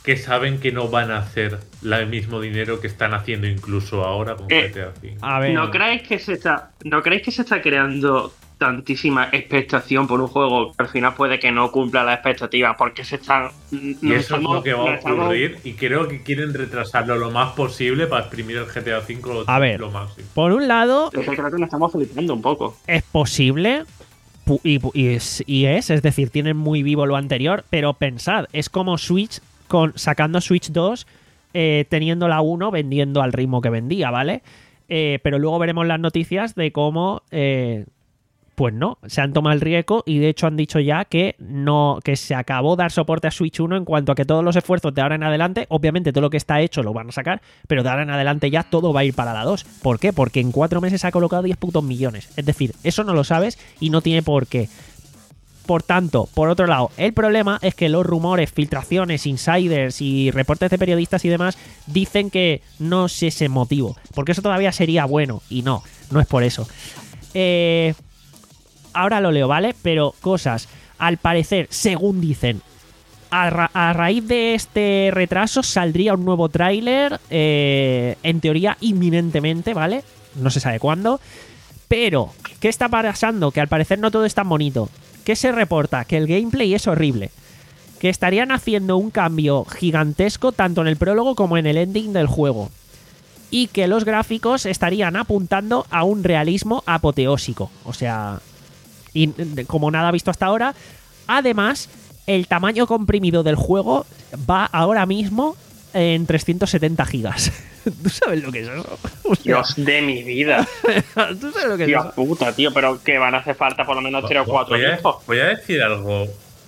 que saben que no van a hacer el mismo dinero que están haciendo incluso ahora con Eh, G T A cinco. A ver, ¿No creéis que se está, ¿no creéis que se está creando tantísima expectación por un juego que al final puede que no cumpla las expectativas porque se están... Y eso es lo que va a ocurrir y creo que quieren retrasarlo lo más posible para exprimir el G T A cinco lo, A ver. lo máximo. por un lado, Es que creo que nos estamos flipando un poco. es posible pu- y, pu- y es, y es, es decir, tienen muy vivo lo anterior, pero pensad, es como Switch con sacando Switch dos, eh, teniendo la uno, vendiendo al ritmo que vendía, ¿vale? Eh, pero luego veremos las noticias de cómo... eh, Pues no, se han tomado el riesgo y de hecho han dicho ya que no, que se acabó dar soporte a Switch uno en cuanto a que todos los esfuerzos de ahora en adelante, obviamente todo lo que está hecho lo van a sacar, pero de ahora en adelante ya todo va a ir para la dos. ¿Por qué? Porque en cuatro meses ha colocado diez putos millones. Es decir, eso no lo sabes y no tiene por qué. Por tanto, por otro lado, el problema es que los rumores, filtraciones, insiders y reportes de periodistas y demás dicen que no es ese motivo, porque eso todavía sería bueno y no, no es por eso. Eh... Ahora lo leo, ¿vale? Pero cosas, al parecer, según dicen, a, ra- a raíz de este retraso saldría un nuevo tráiler, eh, en teoría inminentemente, ¿vale? No se sabe cuándo. Pero, ¿qué está pasando? Que al parecer no todo es tan bonito. ¿Qué se reporta? Que el gameplay es horrible. Que estarían haciendo un cambio gigantesco tanto en el prólogo como en el ending del juego. Y que los gráficos estarían apuntando a un realismo apoteósico. O sea... Y como nada visto hasta ahora. Además, el tamaño comprimido del juego va ahora mismo en trescientos setenta gigas. ¿Tú sabes lo que es eso? O sea, Dios de mi vida. ¿tú sabes lo que es Dios eso? puta, tío, pero que van a hacer falta por lo menos tres o cuatro voy, a, hijos. voy a decir algo.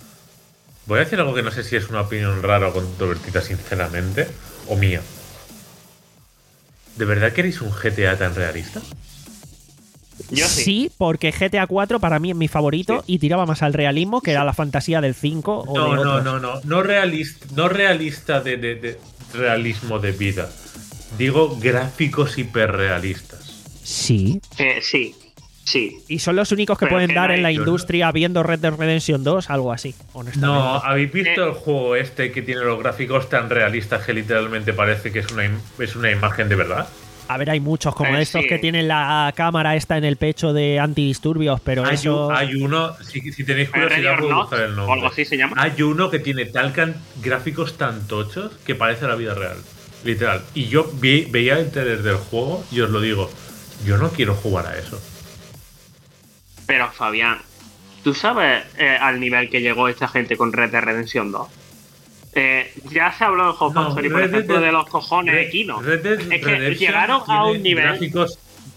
Voy a decir algo que no sé si es una opinión rara o controvertida, sinceramente, o mía. ¿De verdad queréis un G T A tan realista? Yo sí. porque G T A cuatro para mí es mi favorito y tiraba más al realismo, que era la fantasía del cinco o No, de no, otros. no, no. No realista, no realista de, de, de realismo de vida. Digo gráficos hiperrealistas. Sí. Eh, sí, sí. Y son los únicos que Pero pueden que dar no en la hay- yo no- industria viendo Red Dead Redemption dos, algo así, honestamente. No, ¿habéis visto Eh. el juego este que tiene los gráficos tan realistas que literalmente parece que es una, im- es una imagen de verdad? A ver, hay muchos como Eh, estos sí. que tienen la cámara esta en el pecho de antidisturbios, pero Hay, eso... un- hay uno, si, si tenéis Ready curiosidad, or puedo Not, buscar el o nombre. algo así se llama. Hay uno que tiene tal can- gráficos tan tochos que parece la vida real. Literal. Y yo vi- veía el trailer del juego y os lo digo, yo no quiero jugar a eso. Pero Fabián, ¿tú sabes eh, al nivel que llegó esta gente con Red Dead Redemption dos? Eh, ya se habló en Hot No, Factory, por Red Dead- ejemplo, de los cojones Red- de Kino. Red Dead Es que Redemption llegaron a tiene un nivel... Gráficos,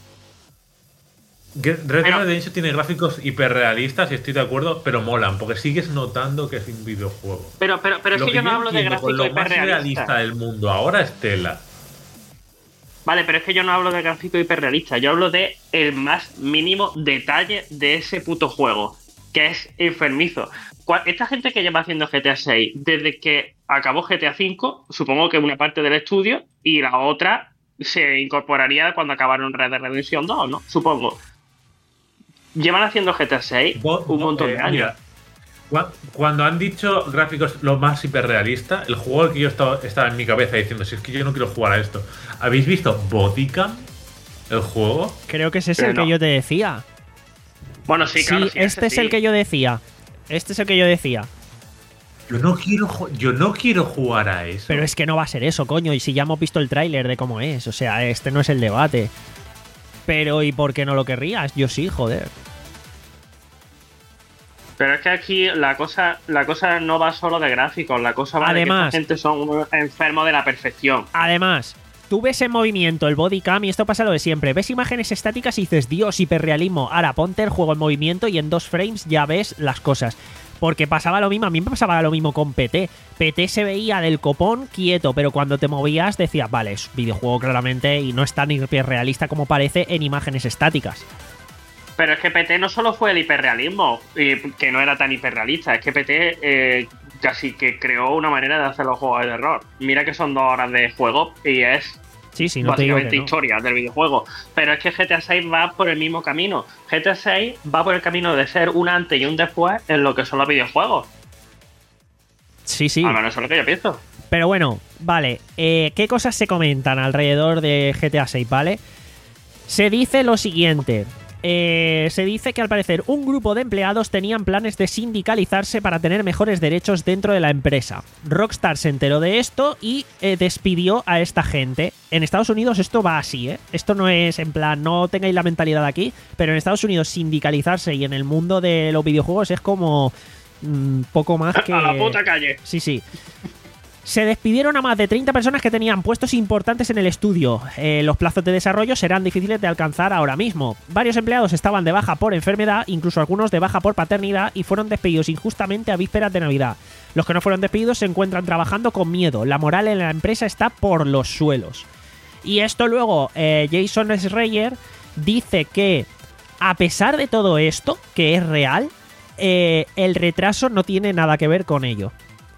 Ge- Red Dead Pero- Redemption tiene gráficos hiperrealistas y estoy de acuerdo, pero molan, porque sigues notando que es un videojuego. Pero, pero, pero es Lo que yo no yo hablo de entiendo con gráfico lo más realista hiperrealista. del mundo ahora es Tela. Vale, pero es que yo no hablo de gráfico hiperrealista. Yo hablo de el más mínimo detalle de ese puto juego, que es enfermizo. Cua- Esta gente que lleva haciendo G T A seis desde que acabó G T A cinco, supongo que una parte del estudio y la otra se incorporaría cuando acabaron Red Dead Redemption dos, ¿no? Supongo. Llevan haciendo G T A seis Bo- un bo- montón eh, de años. mira, cua- cuando han dicho gráficos lo más hiperrealista, el juego al que yo estaba, estaba en mi cabeza diciendo, si es que yo no quiero jugar a esto. ¿Habéis visto Bodycam? El juego. Creo que ese es Pero el no. que yo te decía. Bueno, sí, Sí, claro. sí, este ese es el sí. que yo decía. Este es el que yo decía. Yo no quiero, ju- yo no quiero jugar a eso. Pero es que no va a ser eso, coño. Y si ya hemos visto el tráiler de cómo es. O sea, este no es el debate. Pero ¿y por qué no lo querrías? Yo sí, joder. Pero es que aquí la cosa, la cosa no va solo de gráficos, la cosa va Además- de que esta gente son unos enfermos de la perfección. Además, tú ves en movimiento el bodycam y esto pasa lo de siempre. Ves imágenes estáticas y dices, Dios, hiperrealismo. Ahora ponte el juego en movimiento y en dos frames ya ves las cosas. Porque pasaba lo mismo, a mí me pasaba lo mismo con P T. P T se veía del copón quieto, pero cuando te movías decías, vale, es videojuego claramente y no es tan hiperrealista como parece en imágenes estáticas. Pero es que P T no solo fue el hiperrealismo, y que no era tan hiperrealista, es que P T eh, casi que creó una manera de hacer los juegos de terror. Mira que son dos horas de juego y es Sí, sí, no te digo básicamente que no. historia del videojuego. Pero es que G T A seis va por el mismo camino. G T A seis va por el camino de ser un antes y un después en lo que son los videojuegos. Sí, sí. Al menos eso es lo que yo pienso. Pero bueno, vale. Eh, ¿Qué cosas se comentan alrededor de G T A seis, vale? Se dice lo siguiente. Eh, se dice que al parecer un grupo de empleados tenían planes de sindicalizarse para tener mejores derechos dentro de la empresa. Rockstar se enteró de esto y eh, despidió a esta gente. En Estados Unidos esto va así, ¿eh? Esto no es en plan, no tengáis la mentalidad aquí, pero en Estados Unidos sindicalizarse y en el mundo de los videojuegos es como mmm, poco más que... A la puta calle. Sí, sí. Se despidieron a más de treinta personas que tenían puestos importantes en el estudio. Eh, los plazos de desarrollo serán difíciles de alcanzar ahora mismo. Varios empleados estaban de baja por enfermedad, incluso algunos de baja por paternidad, y fueron despedidos injustamente a vísperas de Navidad. Los que no fueron despedidos se encuentran trabajando con miedo. La moral en la empresa está por los suelos. Y esto luego, eh, Jason Schreier dice que, a pesar de todo esto, que es real, eh, el retraso no tiene nada que ver con ello.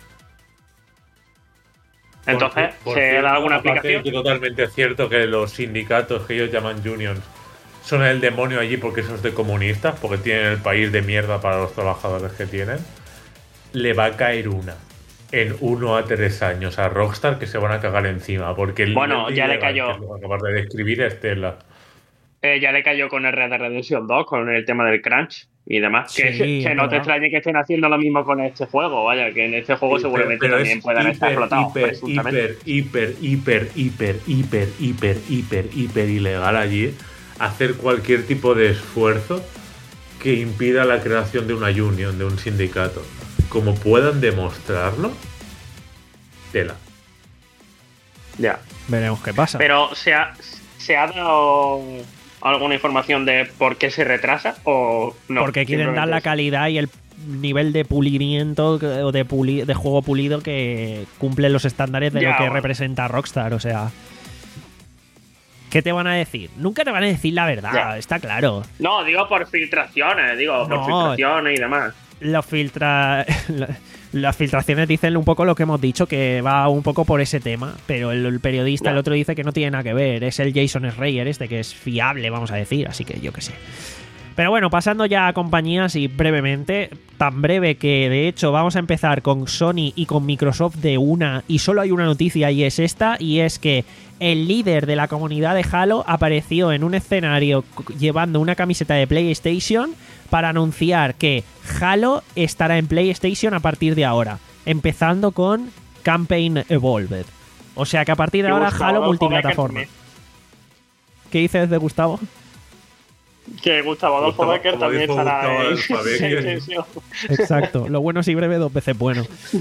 Entonces, Por- por ¿se cierto, da alguna aparte aplicación? que totalmente cierto que los sindicatos que ellos llaman unions son el demonio allí porque son de comunistas, porque tienen el país de mierda para los trabajadores que tienen. Le va a caer una en uno a tres años a Rockstar que se van a cagar encima, porque el Bueno, nivel ya le ilegal cayó. que lo acabas de describir es tela. Eh, ya le cayó con el Red Dead Redemption dos, con el tema del crunch y demás. Sí, que es que no te verdad. extrañe que estén haciendo lo mismo con este juego, vaya, que en este juego Sí, seguramente pero- pero también es puedan estar hiper, explotados. hiper, presuntamente. hiper, hiper, hiper, hiper, hiper, hiper, hiper, hiper ilegal allí hacer cualquier tipo de esfuerzo que impida la creación de una union, de un sindicato. Como puedan demostrarlo, tela. Ya. Veremos qué pasa. Pero ¿se ha, ¿se ha dado alguna información de por qué se retrasa o no? Porque quieren dar la Simplemente calidad y el nivel de pulimiento que- o de, puli- de juego pulido que cumple los estándares de Ya, lo que bueno. representa Rockstar. O sea, ¿qué te van a decir? Nunca te van a decir la verdad, Ya. está claro. eso. No, digo por filtraciones, digo por No. filtraciones y demás. Los filtra... la- Las filtraciones dicen un poco lo que hemos dicho, que va un poco por ese tema, pero el, el periodista, Ya. el otro dice que no tiene nada que ver, es el Jason Schreier este, que es fiable, vamos a decir, así que yo qué sé. Pero bueno, pasando ya a compañías y brevemente, tan breve que de hecho vamos a empezar con Sony y con Microsoft de una, y solo hay una noticia y es esta, y es que el líder de la comunidad de Halo apareció en un escenario c- llevando una camiseta de PlayStation para anunciar que Halo estará en PlayStation a partir de ahora, empezando con Campaign Evolved. O sea que a partir de Qué ahora gusto, Halo Adolfo multiplataforma. Becker ¿Qué dices de Gustavo? Que Gustavo Adolfo Gustavo- Becker como también dijo estará Gustavo en Adolfo Becker. Ascensión. Exacto, lo bueno si breve, dos veces bueno.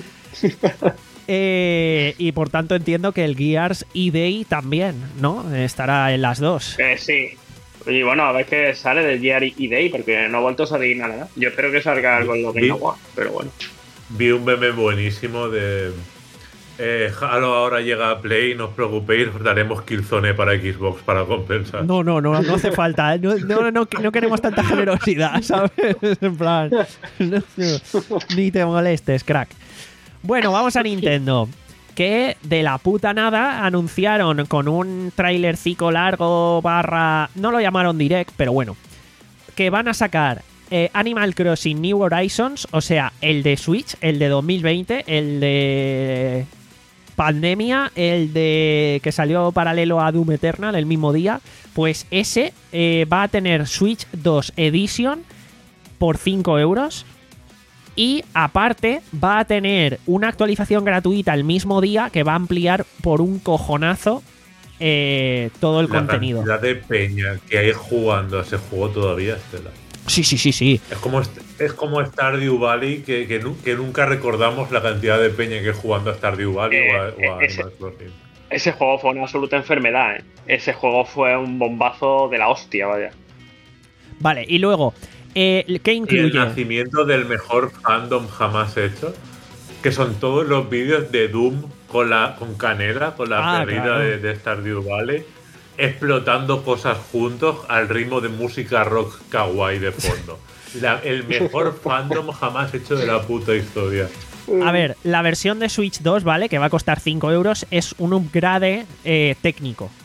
Eh, y por tanto entiendo que el Gears E-Day también, ¿no? Estará en las dos. Eh, sí. Y bueno, a ver qué sale del Gear y Day, porque no ha vuelto a salir nada. Yo espero que salga algo en lo que Vi- no War, pero bueno. Vi un meme buenísimo de eh, Halo ahora llega a Play, no os preocupéis, os daremos Killzone para Xbox para compensar. No, no, no, no hace falta. ¿eh? No, no, no, no queremos tanta generosidad, ¿sabes? En plan, no, no, ni te molestes, crack. Bueno, vamos a Nintendo. Que de la puta nada anunciaron con un trailercico largo barra... No lo llamaron Direct, pero bueno. Que van a sacar eh, Animal Crossing New Horizons, o sea, el de Switch, el de dos mil veinte, el de Pandemia, el de que salió paralelo a Doom Eternal el mismo día. Pues ese eh, va a tener Switch dos Edition por cinco euros. Y aparte va a tener una actualización gratuita el mismo día que va a ampliar por un cojonazo eh, todo el La contenido. cantidad de peña que hay jugando a ese juego todavía, Estela. Sí, sí, sí, sí. Es como, est- es como Stardew Valley, que, que, nu- que nunca recordamos la cantidad de peña que hay jugando a Stardew Valley Eh, o a, o a eh, ese- Animal Crossing. Ese juego fue una absoluta enfermedad, ¿eh? Ese juego fue un bombazo de la hostia, vaya. Vale, y luego, eh, ¿qué Y el incluye? nacimiento del mejor fandom jamás hecho, que son todos los vídeos de Doom con la con Canela, con la Ah, perrita claro. de, de Stardew Valley, explotando cosas juntos al ritmo de música rock kawaii de fondo. La- el mejor fandom jamás hecho de la puta historia. A ver, la versión de Switch dos, ¿vale? Que va a costar cinco euros, es un upgrade eh, técnico.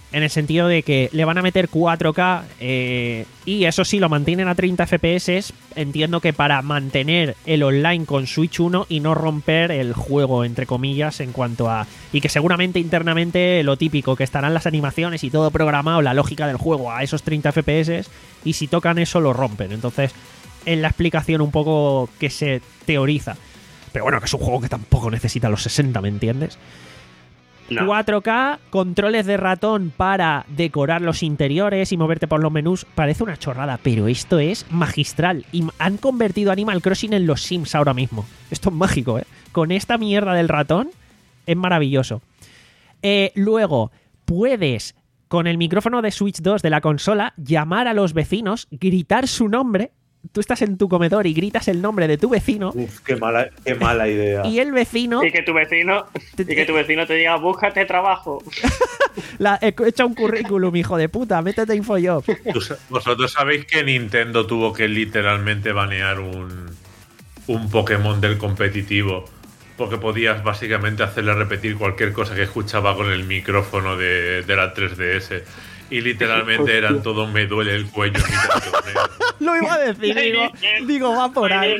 en el sentido de que le van a meter cuatro K eh, y eso sí, lo mantienen a treinta F P S. Entiendo que para mantener el online con Switch uno y no romper el juego, entre comillas, en cuanto a... Y que seguramente internamente lo típico, que estarán las animaciones y todo programado, la lógica del juego a esos treinta F P S, y si tocan eso lo rompen. Entonces, es la explicación un poco que se teoriza. Pero bueno, que es un juego que tampoco necesita los sesenta, ¿me entiendes? No. cuatro K, controles de ratón para decorar los interiores y moverte por los menús. Parece una chorrada, pero esto es magistral. Y han convertido Animal Crossing en los Sims ahora mismo. Esto es mágico, ¿eh? Con esta mierda del ratón es maravilloso. Eh, luego, puedes, con el micrófono de Switch dos de la consola, llamar a los vecinos, gritar su nombre. Tú estás en tu comedor y gritas el nombre de tu vecino. Uf, qué mala, qué mala idea. Y el vecino... Y que tu vecino, y que tu vecino te diga, búscate trabajo. La, he hecho un currículum, hijo de puta, métete InfoJobs. Vosotros sabéis que Nintendo tuvo que literalmente banear un, un Pokémon del competitivo, porque podías básicamente hacerle repetir cualquier cosa que escuchaba con el micrófono de, de la tres D S. Y literalmente eran todo me duele el cuello. Lo iba a decir, digo, digo va por ahí.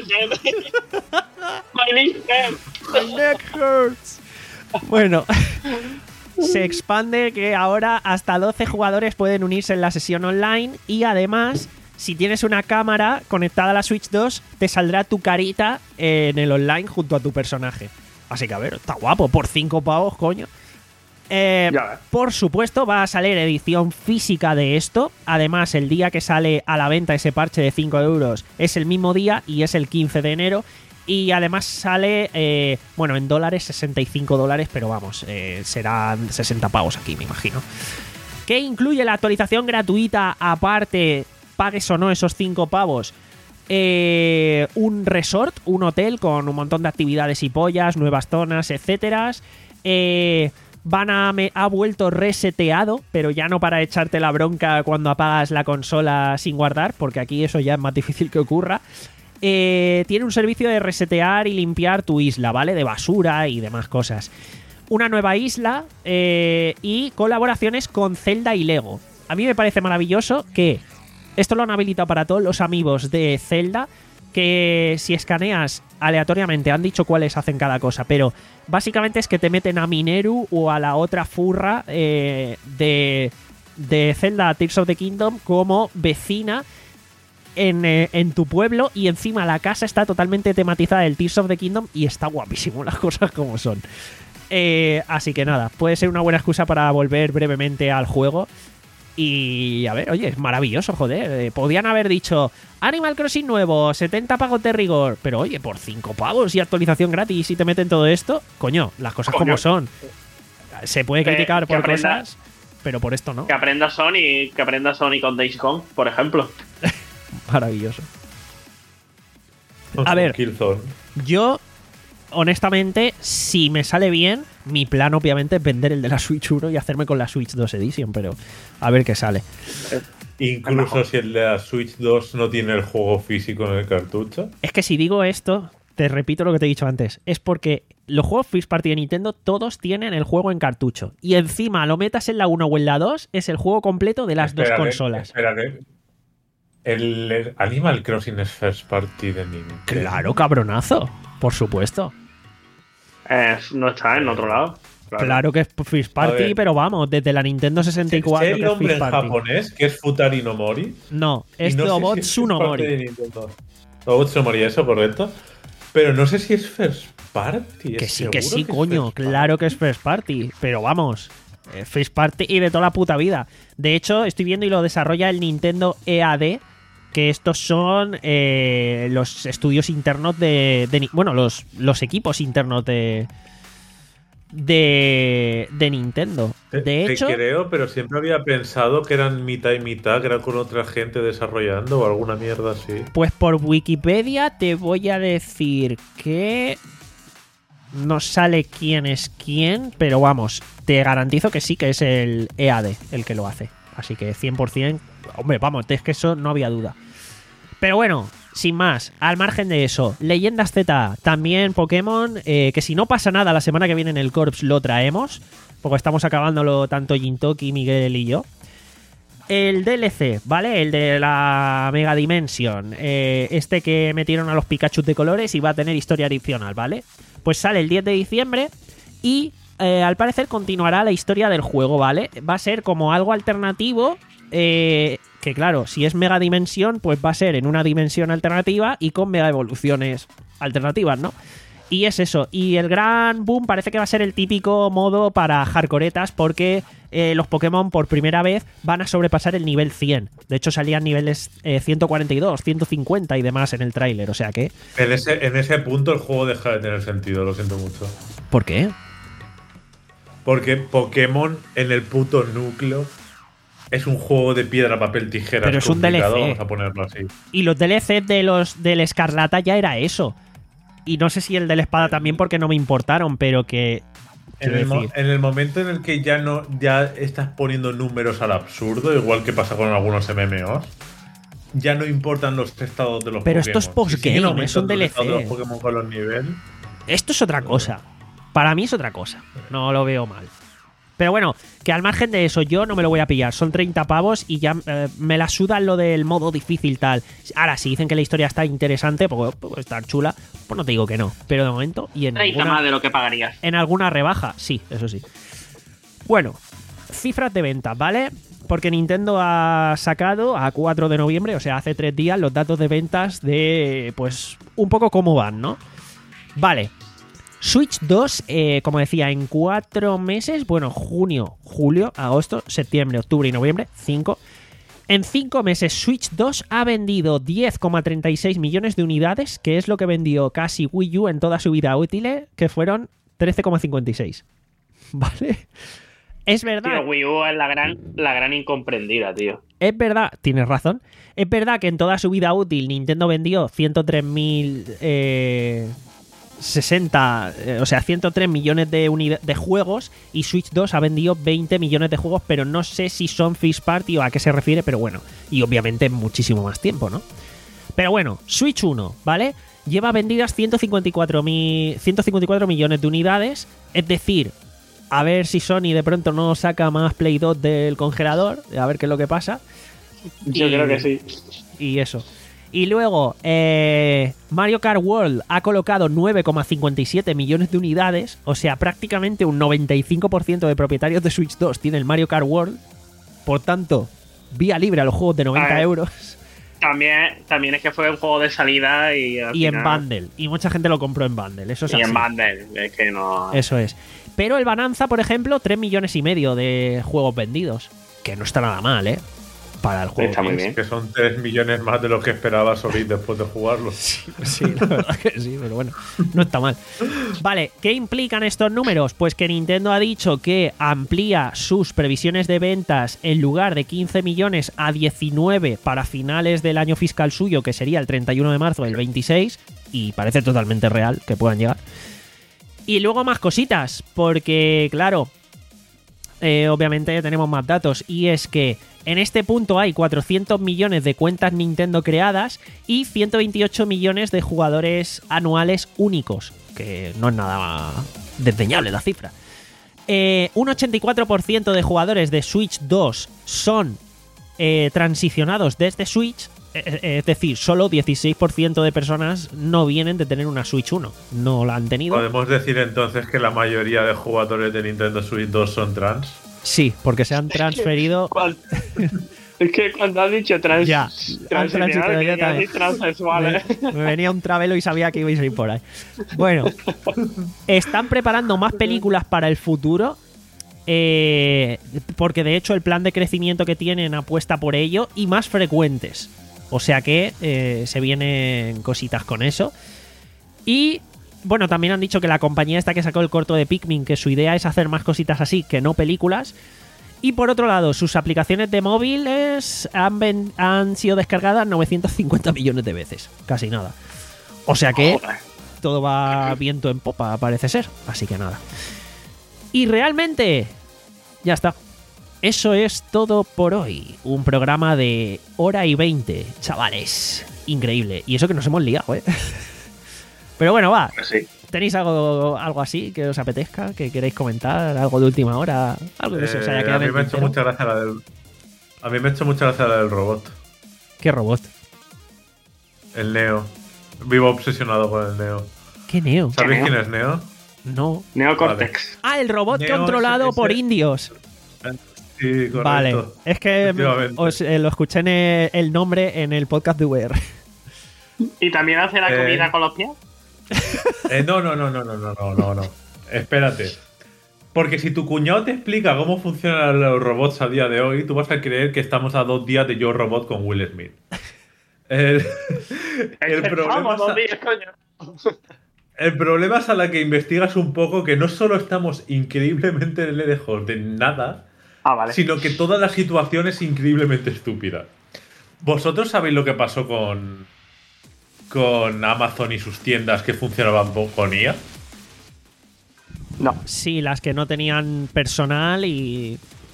My neck hurts. Bueno, se expande que ahora hasta doce jugadores pueden unirse en la sesión online y además, si tienes una cámara conectada a la Switch dos, te saldrá tu carita en el online junto a tu personaje. Así que a ver, está guapo, por cinco pavos, coño. Eh, por supuesto, va a salir edición física de esto. Además, el día que sale a la venta ese parche de cinco euros es el mismo día y es el quince de enero. Y además sale, eh, bueno, en dólares, sesenta y cinco dólares, pero vamos, eh, serán sesenta pavos aquí, me imagino. Que incluye la actualización gratuita, aparte, pagues o no esos cinco pavos. Eh, un resort, un hotel con un montón de actividades y pollas, nuevas zonas, etcétera. Eh... Van a me ha vuelto reseteado, pero ya no para echarte la bronca cuando apagas la consola sin guardar, porque aquí eso ya es más difícil que ocurra. Eh, tiene un servicio de resetear y limpiar tu isla, ¿vale? De basura y demás cosas. Una nueva isla eh, y colaboraciones con Zelda y Lego. A mí me parece maravilloso que esto lo han habilitado para todos los amigos de Zelda, que si escaneas aleatoriamente, han dicho cuáles hacen cada cosa, pero básicamente es que te meten a Mineru o a la otra furra eh, de, de Zelda Tears of the Kingdom como vecina en, eh, en tu pueblo, y encima la casa está totalmente tematizada del Tears of the Kingdom y está guapísimo, las cosas como son. Eh, así que nada, puede ser una buena excusa para volver brevemente al juego. Y a ver, oye, es maravilloso, joder. Eh, podían haber dicho Animal Crossing nuevo, setenta pagos de rigor. Pero oye, por cinco pavos y actualización gratis y te meten todo esto, coño, las cosas coño. como son. Se puede criticar que, por que aprenda, cosas, pero por esto no. Que aprenda Sony, que aprenda Sony con Days Gone, por ejemplo. Maravilloso. A ver, yo, honestamente, si me sale bien, mi plan obviamente es vender el de la Switch uno y hacerme con la Switch dos Edition, pero a ver qué sale. Incluso si el de la Switch dos no tiene el juego físico en el cartucho. Es que si digo esto, te repito lo que te he dicho antes, es porque los juegos First Party de Nintendo todos tienen el juego en cartucho. Y encima lo metas en la uno o en la dos, es el juego completo de las espérate, dos consolas. Espérate. El, el Animal Crossing es First Party de Nintendo. Claro, cabronazo. Por supuesto. Eh, no está en otro lado. Claro, claro que es First Party, pero vamos, desde la Nintendo sesenta y cuatro. ¿Es el nombre en japonés, que es Futari no Mori? No, es no Dobotsu no Mori. Dobotsu no Mori, eso, correcto. Pero no sé si es First Party. Que sí, que sí, que coño. Claro que es First Party. Pero vamos, eh, First Party y de toda la puta vida. De hecho, estoy viendo y lo desarrolla el Nintendo E A D, que estos son eh, los estudios internos de, de bueno, los, los equipos internos de de, de Nintendo. De te, hecho, te creo, pero siempre había pensado que eran mitad y mitad, que eran con otra gente desarrollando o alguna mierda así. Pues por Wikipedia te voy a decir que no sale quién es quién, pero vamos, te garantizo que sí que es el E A D el que lo hace. Así que cien por ciento, hombre, vamos, es que eso no había duda. Pero bueno, sin más, al margen de eso, Leyendas Z, también Pokémon, eh, que si no pasa nada la semana que viene en el Corps lo traemos, porque estamos acabándolo tanto Jintoki, Miguel y yo. El D L C, ¿vale? El de la Mega Dimension, eh, este que metieron a los Pikachu de colores y va a tener historia adicional, ¿vale? Pues sale el diez de diciembre y eh, al parecer continuará la historia del juego, ¿vale? Va a ser como algo alternativo, eh, que claro, si es Mega Dimensión, pues va a ser en una dimensión alternativa y con mega evoluciones alternativas, ¿no? Y es eso. Y el gran boom parece que va a ser el típico modo para hardcoretas, porque eh, los Pokémon por primera vez van a sobrepasar el nivel cien. De hecho, salían niveles eh, ciento cuarenta y dos, ciento cincuenta y demás en el tráiler, o sea que... En ese, en ese punto el juego deja de tener sentido, lo siento mucho. ¿Por qué? Porque Pokémon en el puto núcleo es un juego de piedra, papel, tijera. Pero es un D L C. Vamos a ponerlo así. Y los D L C de los del Escarlata ya era eso. Y no sé si el de la espada también, porque no me importaron, pero que... En el, mo- en el momento en el que ya no ya estás poniendo números al absurdo, igual que pasa con algunos M M Os, ya no importan los estados de los pero Pokémon. Pero esto es postgame, es un D L C. De los Pokémon con los niveles. Esto es otra cosa. Para mí es otra cosa. No lo veo mal. Pero bueno, que al margen de eso, yo no me lo voy a pillar. Son treinta pavos y ya eh, me la sudan lo del modo difícil tal. Ahora, si dicen que la historia está interesante, pues puede estar chula, pues no te digo que no. Pero de momento, y en treinta alguna, más de lo que pagarías. En alguna rebaja, sí, eso sí. Bueno, cifras de ventas, ¿vale? Porque Nintendo ha sacado a cuatro de noviembre, o sea, hace tres días, los datos de ventas de, pues, un poco cómo van, ¿no? Vale. Switch dos, eh, como decía, en cuatro meses, bueno, junio, julio, agosto, septiembre, octubre y noviembre, cinco. En cinco meses, Switch dos ha vendido diez coma treinta y seis millones de unidades, que es lo que vendió casi Wii U en toda su vida útil, que fueron trece coma cincuenta y seis. ¿Vale? Es verdad. Tío, Wii U es la gran, la gran incomprendida, tío. Es verdad, tienes razón. Es verdad que en toda su vida útil Nintendo vendió ciento tres mil... Eh, sesenta, eh, o sea, ciento tres millones de, unidad, de juegos, y Switch dos ha vendido veinte millones de juegos, pero no sé si son first party o a qué se refiere, pero bueno, y obviamente muchísimo más tiempo, ¿no? Pero bueno, Switch uno, ¿vale? Lleva vendidas ciento cincuenta y cuatro millones de unidades, es decir, a ver si Sony de pronto no saca más Play dos del congelador, a ver qué es lo que pasa. Yo y, creo que sí. Y eso. Y luego, eh, Mario Kart World ha colocado nueve coma cincuenta y siete millones de unidades, o sea, prácticamente un noventa y cinco por ciento de propietarios de Switch dos tienen el Mario Kart World, por tanto, vía libre a los juegos de noventa euros. También, también es que fue un juego de salida y... Y final... en bundle, y mucha gente lo compró en bundle, eso es Y así. en bundle, es que no... Eso es. Pero el Bonanza, por ejemplo, tres millones y medio de juegos vendidos, que no está nada mal, ¿eh? Para el juego. Está muy bien. Que son tres millones más de lo que esperaba Solid después de jugarlo. Sí, sí, la verdad que sí, pero bueno, no está mal. Vale, ¿qué implican estos números? Pues que Nintendo ha dicho que amplía sus previsiones de ventas en lugar de quince millones a diecinueve para finales del año fiscal suyo, que sería el treinta y uno de marzo del veintiséis, y parece totalmente real que puedan llegar. Y luego más cositas, porque claro, eh, obviamente tenemos más datos, y es que en este punto hay cuatrocientos millones de cuentas Nintendo creadas y ciento veintiocho millones de jugadores anuales únicos, que no es nada desdeñable la cifra. Eh, un ochenta y cuatro por ciento de jugadores de Switch dos son eh, transicionados desde Switch, eh, es decir, solo dieciséis por ciento de personas no vienen de tener una Switch uno, no la han tenido. ¿Podemos decir entonces que la mayoría de jugadores de Nintendo Switch dos son trans? Sí, porque se han transferido. Es que cuando has dicho trans, ya, trans, trans, trans, ya trans transexuales. Me, me venía un travelo y sabía que ibais a ir por ahí. Bueno, están preparando más películas para el futuro. Eh, porque de hecho el plan de crecimiento que tienen apuesta por ello, y más frecuentes. O sea que eh, se vienen cositas con eso. Y bueno, también han dicho que la compañía esta que sacó el corto de Pikmin, que su idea es hacer más cositas así, que no películas. Y por otro lado, sus aplicaciones de móviles han, ven- han sido descargadas novecientos cincuenta millones de veces. Casi nada. O sea que Joder. todo va viento en popa, parece ser. Así que nada. Y realmente, ya está. Eso es todo por hoy. Un programa de hora y veinte, chavales. increíble. Y eso que nos hemos liado, ¿eh? Pero bueno, va. Pues sí. ¿Tenéis algo, algo así que os apetezca? ¿Que queréis comentar? ¿Algo de última hora? Algo que se os haya Eh, quedado a en mí me el ha hecho tintero? mucha gracia la del. A mí me ha hecho mucha gracia la del robot. ¿Qué robot? El Neo. Vivo obsesionado con el Neo. ¿Qué Neo? ¿Sabéis Neo? quién es Neo? No. Neocortex. Ah, el robot Neo controlado es- es por el- indios. Sí, correcto. Vale. Es que Efectivamente. os eh, lo escuché en el, el nombre en el podcast de V R. ¿Y también hace la Eh. comida con los pies? Eh, no, no, no, no, no, no, no, no, no. Espérate. Porque si tu cuñado te explica cómo funcionan los robots a día de hoy, tú vas a creer que estamos a dos días de Yo Robot con Will Smith. El, el problema Vamos, es a- dos días, coño. el problema es a la que investigas un poco que no solo estamos increíblemente lejos de nada, Ah, vale. sino que toda la situación es increíblemente estúpida. ¿Vosotros sabéis lo que pasó con, con Amazon y sus tiendas que funcionaban po- con I A? No. Sí, las que no tenían personal y...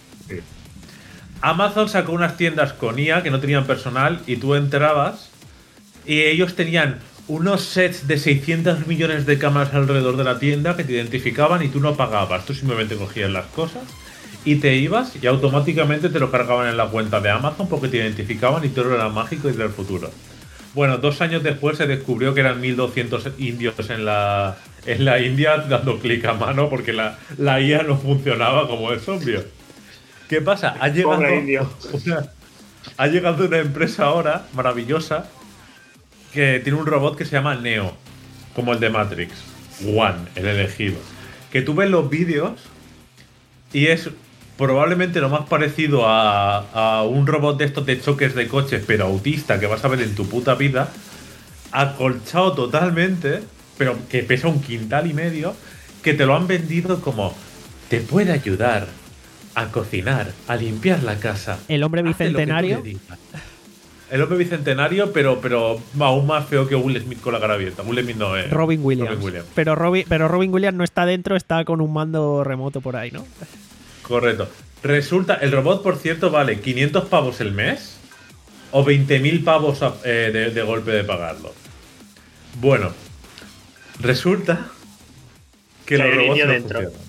Amazon sacó unas tiendas con I A que no tenían personal y tú entrabas y ellos tenían unos sets de seiscientos millones de cámaras alrededor de la tienda que te identificaban y tú no pagabas. Tú simplemente cogías las cosas y te ibas y automáticamente te lo cargaban en la cuenta de Amazon porque te identificaban y todo era mágico y del futuro. Bueno, dos años después se descubrió que eran mil doscientos indios en la, en la India dando clic a mano porque la, la I A no funcionaba como es obvio. ¿Qué pasa? Ha llegado, Pobre indio. una, ha llegado una empresa ahora maravillosa que tiene un robot que se llama Neo, como el de Matrix. One, el elegido. Que tú ves los vídeos y es probablemente lo más parecido a, a un robot de estos de choques de coches, pero autista, que vas a ver en tu puta vida, acolchado totalmente, pero que pesa un quintal y medio, que te lo han vendido como te puede ayudar a cocinar, a limpiar la casa. El hombre Hace lo que tú bicentenario. le digas. El hombre bicentenario, pero, pero aún más feo que Will Smith con la cara abierta. Will Smith no es. Robin Williams. Robin Williams. Pero, Robin, pero Robin Williams no está dentro, está con un mando remoto por ahí, ¿no? Correcto. Resulta, el robot, por cierto, vale quinientos pavos el mes o veinte mil pavos a- eh, de, de golpe de pagarlo. Bueno, resulta que Que los hay robots niño no dentro. funcionan.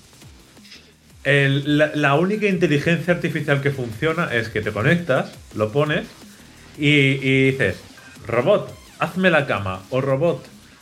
El- la, la única inteligencia artificial que funciona es que te conectas, lo pones y, y dices, robot, hazme la cama, o robot,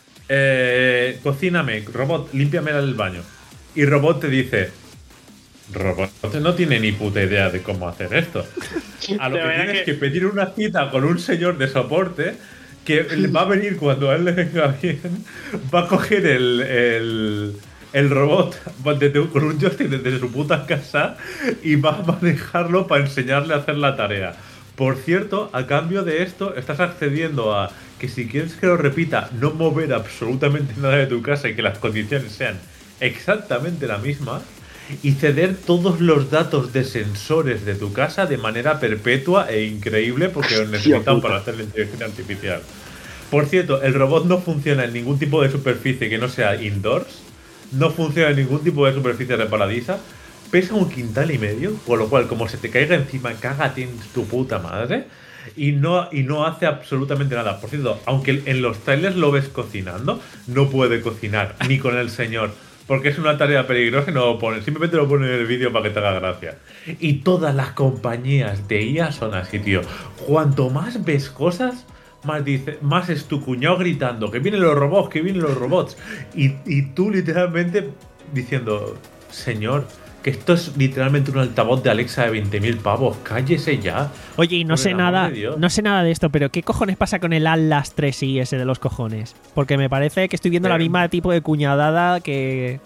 eh, cocíname, robot, límpiame el baño. Y robot te dice, robot no tiene ni puta idea de cómo hacer esto. A lo De que verdad tienes que- que pedir una cita con un señor de soporte que le va a venir cuando a él le venga bien, va a coger el, el, el robot desde- con un joystick desde su puta casa y va a manejarlo para enseñarle a hacer la tarea. Por cierto, a cambio de esto, estás accediendo a que si quieres que lo repita, no mover absolutamente nada de tu casa y que las condiciones sean exactamente la misma y ceder todos los datos de sensores de tu casa de manera perpetua e increíble porque los necesitan puta. para hacer la inteligencia artificial. Por cierto, el robot no funciona en ningún tipo de superficie que no sea indoors, no funciona en ningún tipo de superficie resbaladiza, pesa un quintal y medio, con lo cual como se te caiga encima, cágate en tu puta madre. Y no, y no hace absolutamente nada. Por cierto, aunque en los trailers lo ves cocinando, no puede cocinar, ni con el señor. Porque es una tarea peligrosa y no lo pone. Simplemente lo pone en el vídeo para que te haga gracia. Y todas las compañías de I A son así, tío. Cuanto más ves cosas, más, dice, más es tu cuñado gritando que vienen los robots, que vienen los robots. Y, y tú literalmente diciendo, señor, que esto es literalmente un altavoz de Alexa de veinte mil pavos. Cállese ya. Oye, y no Por sé el amor nada, de Dios. no sé nada de esto, pero ¿qué cojones pasa con el Atlas tres i ese de los cojones? Porque me parece que estoy viendo la Eh, misma tipo de cuñadada que...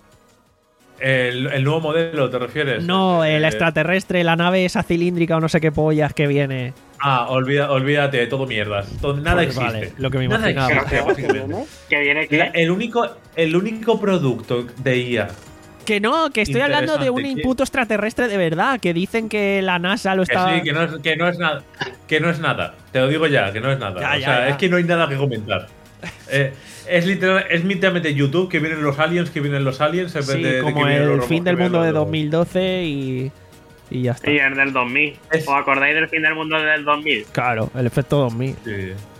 El, el nuevo modelo, ¿te refieres? No, el Eh, extraterrestre, la nave esa cilíndrica o no sé qué pollas que viene. Ah, olvida, olvídate, todo mierdas. Todo- nada Pues existe. vale, lo que me Nada imaginaba. Pero existe, que, que básicamente. viene, que viene La- que el, único, el único producto de I A Que no, que estoy hablando de un Interesante, imputo extraterrestre de verdad, que dicen que la NASA lo que está... sí, que no, es, que no es nada. Que no es nada. Te lo digo ya, que no es nada. Ya, o ya, sea, ya. es que no hay nada que comentar. Eh, es literal, es literalmente YouTube, que vienen los aliens, que vienen los aliens, en vez Sí, de, de como que vienen los el robots, fin que del vienen mundo de los- dos mil doce y, y ya está. Y el del dos mil. Es- ¿Os acordáis del fin del mundo del dos mil? Claro, el efecto dos mil. Sí.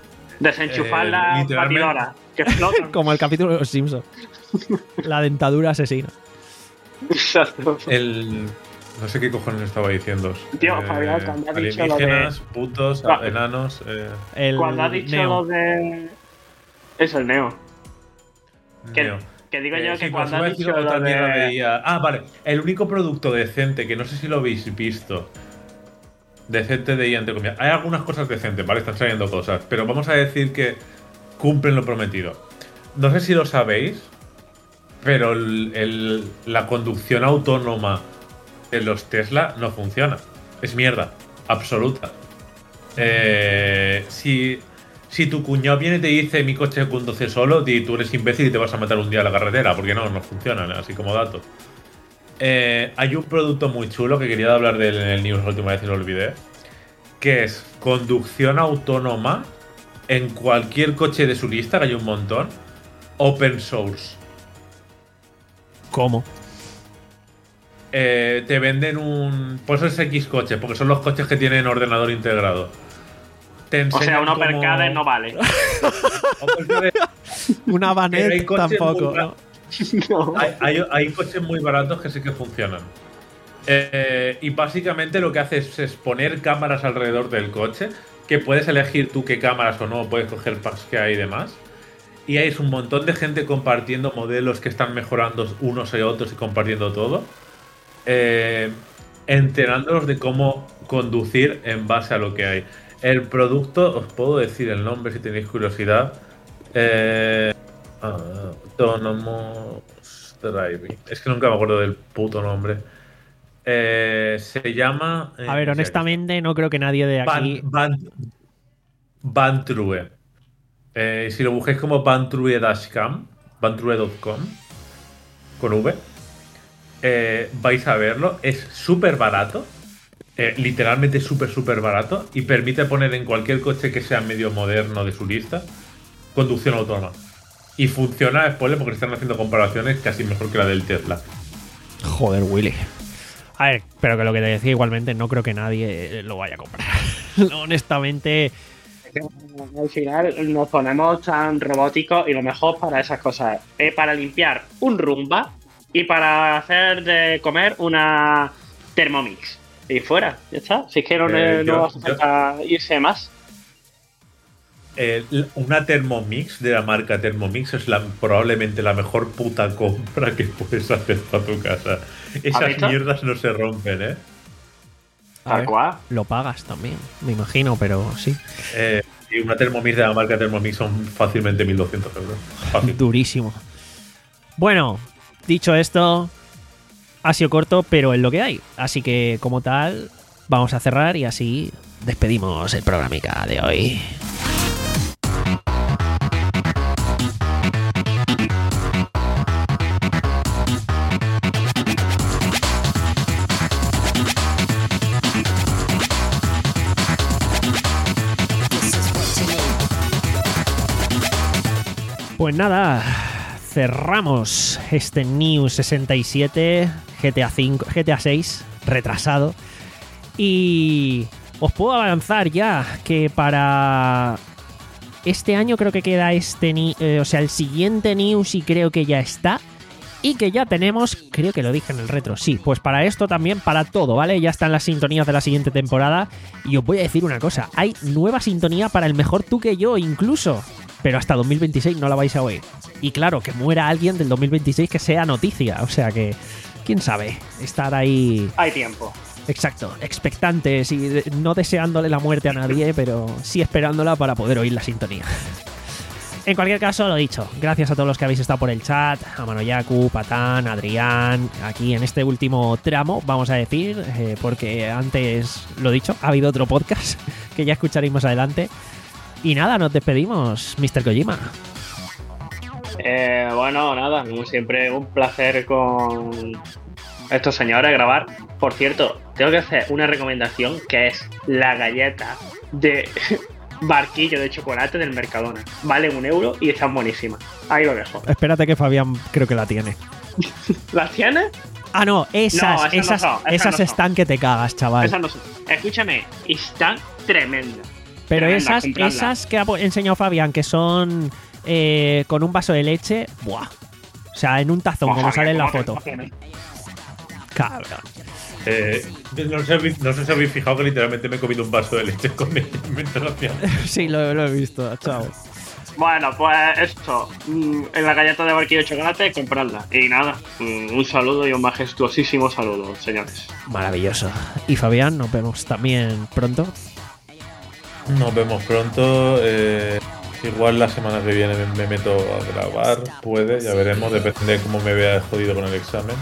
Desenchufar Eh, las literalmente- batidoras que flotan. Como el capítulo de los Simpsons. La dentadura asesina. Exacto. El. No sé qué cojones estaba diciendo. Tío, Fabián, cuando has dicho lo de- alienígenas, putos, Ah. enanos. Eh, El Cuando has dicho Neo. lo de. Eso, el Neo. Que, Neo. que digo Eh, yo sí, que pues cuando iba a has decir dicho otra lo mierda de de. I A. Ah, vale. El único producto decente, que no sé si lo habéis visto. Decente de I A, entre comillas. Hay algunas cosas decentes, ¿vale? Están saliendo cosas. Pero vamos a decir que cumplen lo prometido. No sé si lo sabéis, pero el- el- la conducción autónoma de los Tesla no funciona. Es mierda. Absoluta. Eh, si, si tu cuñado viene y te dice mi coche conduce solo, y tú eres imbécil y te vas a matar un día a la carretera, porque no, no funcionan, así como dato. Eh, hay un producto muy chulo que quería hablar de él en el news la última vez y lo olvidé, que es conducción autónoma en cualquier coche de su lista, que hay un montón, open source. ¿Cómo? Eh, te venden un... Por eso es X coches, porque son los coches que tienen ordenador integrado. Te O sea, enseñan un Overcade cómo- no vale. Overcade- Una Pero hay Vanet coches tampoco. muy ¿no? No. hay, hay- hay coches muy baratos que sí que funcionan. Eh, y básicamente lo que hace es, es poner cámaras alrededor del coche, que puedes elegir tú qué cámaras o no, puedes coger packs que hay y demás. Y hay un montón de gente compartiendo modelos que están mejorando unos y otros y compartiendo todo. Eh, enterándonos de cómo conducir en base a lo que hay. El producto, os puedo decir el nombre si tenéis curiosidad. Eh, Autonomous Driving. Es que nunca me acuerdo del puto nombre. Eh, se llama. eh, A ver, no sé, honestamente, no creo que nadie de aquí. Van, Van, Vantrue. Eh, si lo busquéis como Vantrue Dashcam, vantrue punto com, con V, eh, vais a verlo. Es súper barato. Eh, literalmente súper, súper barato. Y permite poner en cualquier coche que sea medio moderno de su lista conducción autónoma. Y funciona, spoiler, porque están haciendo comparaciones casi mejor que la del Tesla. Joder, Willy. A ver, pero que lo que te decía igualmente, no creo que nadie lo vaya a comprar. Honestamente, Al final nos ponemos tan robóticos y lo mejor para esas cosas es para limpiar un Roomba y para hacer de comer una Thermomix. Y fuera, ya está. Si es que no, Eh, no yo- hace falta irse más. Eh, una Thermomix de la marca Thermomix es la, probablemente la mejor puta compra que puedes hacer para tu casa. Esas visto? mierdas no se rompen, ¿eh? a Tal ver, cual. lo pagas también, me imagino, pero sí. Eh, y una Thermomix de la marca Thermomix son fácilmente mil doscientos euros. Fácil. Durísimo. Bueno, dicho esto, ha sido corto, pero es lo que hay. Así que, como tal, vamos a cerrar y así despedimos el programica de hoy. Pues nada, cerramos este New sesenta y siete, G T A cinco, G T A seis, retrasado. Y os puedo avanzar ya que para este año creo que queda este, ni- eh, o sea, el siguiente News y creo que ya está. Y que ya tenemos, creo que lo dije en el retro, sí, pues para esto también, para todo, ¿vale? Ya están las sintonías de la siguiente temporada. Y os voy a decir una cosa, hay nueva sintonía para el mejor tú que yo incluso. Pero hasta dos mil veintiséis no la vais a oír. Y claro, que muera alguien del dos mil veintiséis que sea noticia. O sea que, quién sabe, estar ahí, Hay tiempo. exacto, expectantes y de- no deseándole la muerte a nadie, pero sí esperándola para poder oír la sintonía. En cualquier caso, lo dicho, gracias a todos los que habéis estado por el chat, a Manoyaku, Patán, Adrián, aquí en este último tramo, vamos a decir, eh, porque antes, lo dicho, ha habido otro podcast que ya escucharéis más adelante. Y nada, nos despedimos, mister Kojima. Eh, bueno, nada, como siempre, un placer con estos señores grabar. Por cierto, tengo que hacer una recomendación que es la galleta de barquillo de chocolate del Mercadona. Vale un euro y están buenísimas. Ahí lo dejo. Espérate que Fabián creo que la tiene. ¿Las tienes? Ah, no, esas, No, esas no esas, son, esas esas no son. están que te cagas, chaval. Esas no son. Escúchame, están tremendas. Pero Tremenda, esas, compradla. esas que ha po- enseñado Fabián, que son eh, con un vaso de leche, ¡buah! O sea, en un tazón, Ojo, como sale en la ¿cómo te foto. emociones? Cabrón. Eh, no, sé si habéis, no sé si habéis fijado que literalmente me he comido un vaso de leche con ella mientras hacía. Sí, lo, lo he visto, chao. Bueno, pues esto, mm, en la galleta de barquillo de chocolate, compradla. Y nada, mm, un saludo y un majestuosísimo saludo, señores. Maravilloso. Y Fabián, nos vemos también pronto. Nos vemos pronto. eh, igual la semana que viene me, me meto a grabar. Puede, ya veremos. Depende de cómo me vea jodido con el examen.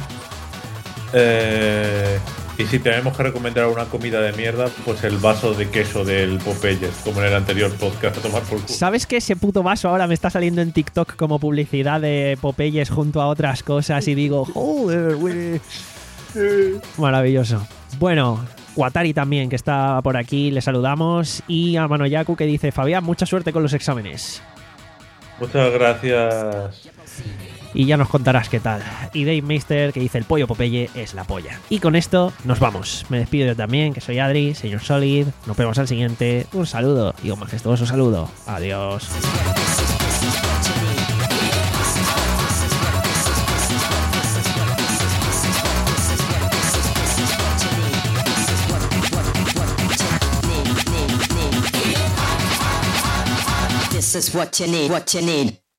Eh, y si tenemos que recomendar una comida de mierda, pues el vaso de queso del Popeyes, como en el anterior podcast, a tomar por culo. ¿Sabes que ese puto vaso ahora me está saliendo en TikTok como publicidad de Popeyes junto a otras cosas? Y digo, joder, güey. Maravilloso. Bueno, Watari también, que está por aquí, le saludamos. Y a Manoyaku, que dice, Fabián, mucha suerte con los exámenes. Muchas gracias. Y ya nos contarás qué tal. Y Dave Meister, que dice, el pollo Popeye es la polla. Y con esto nos vamos. Me despido yo también, que soy Adri, señor Solid. Nos vemos al siguiente. Un saludo y un majestuoso saludo. Adiós. This is what you need, what you need.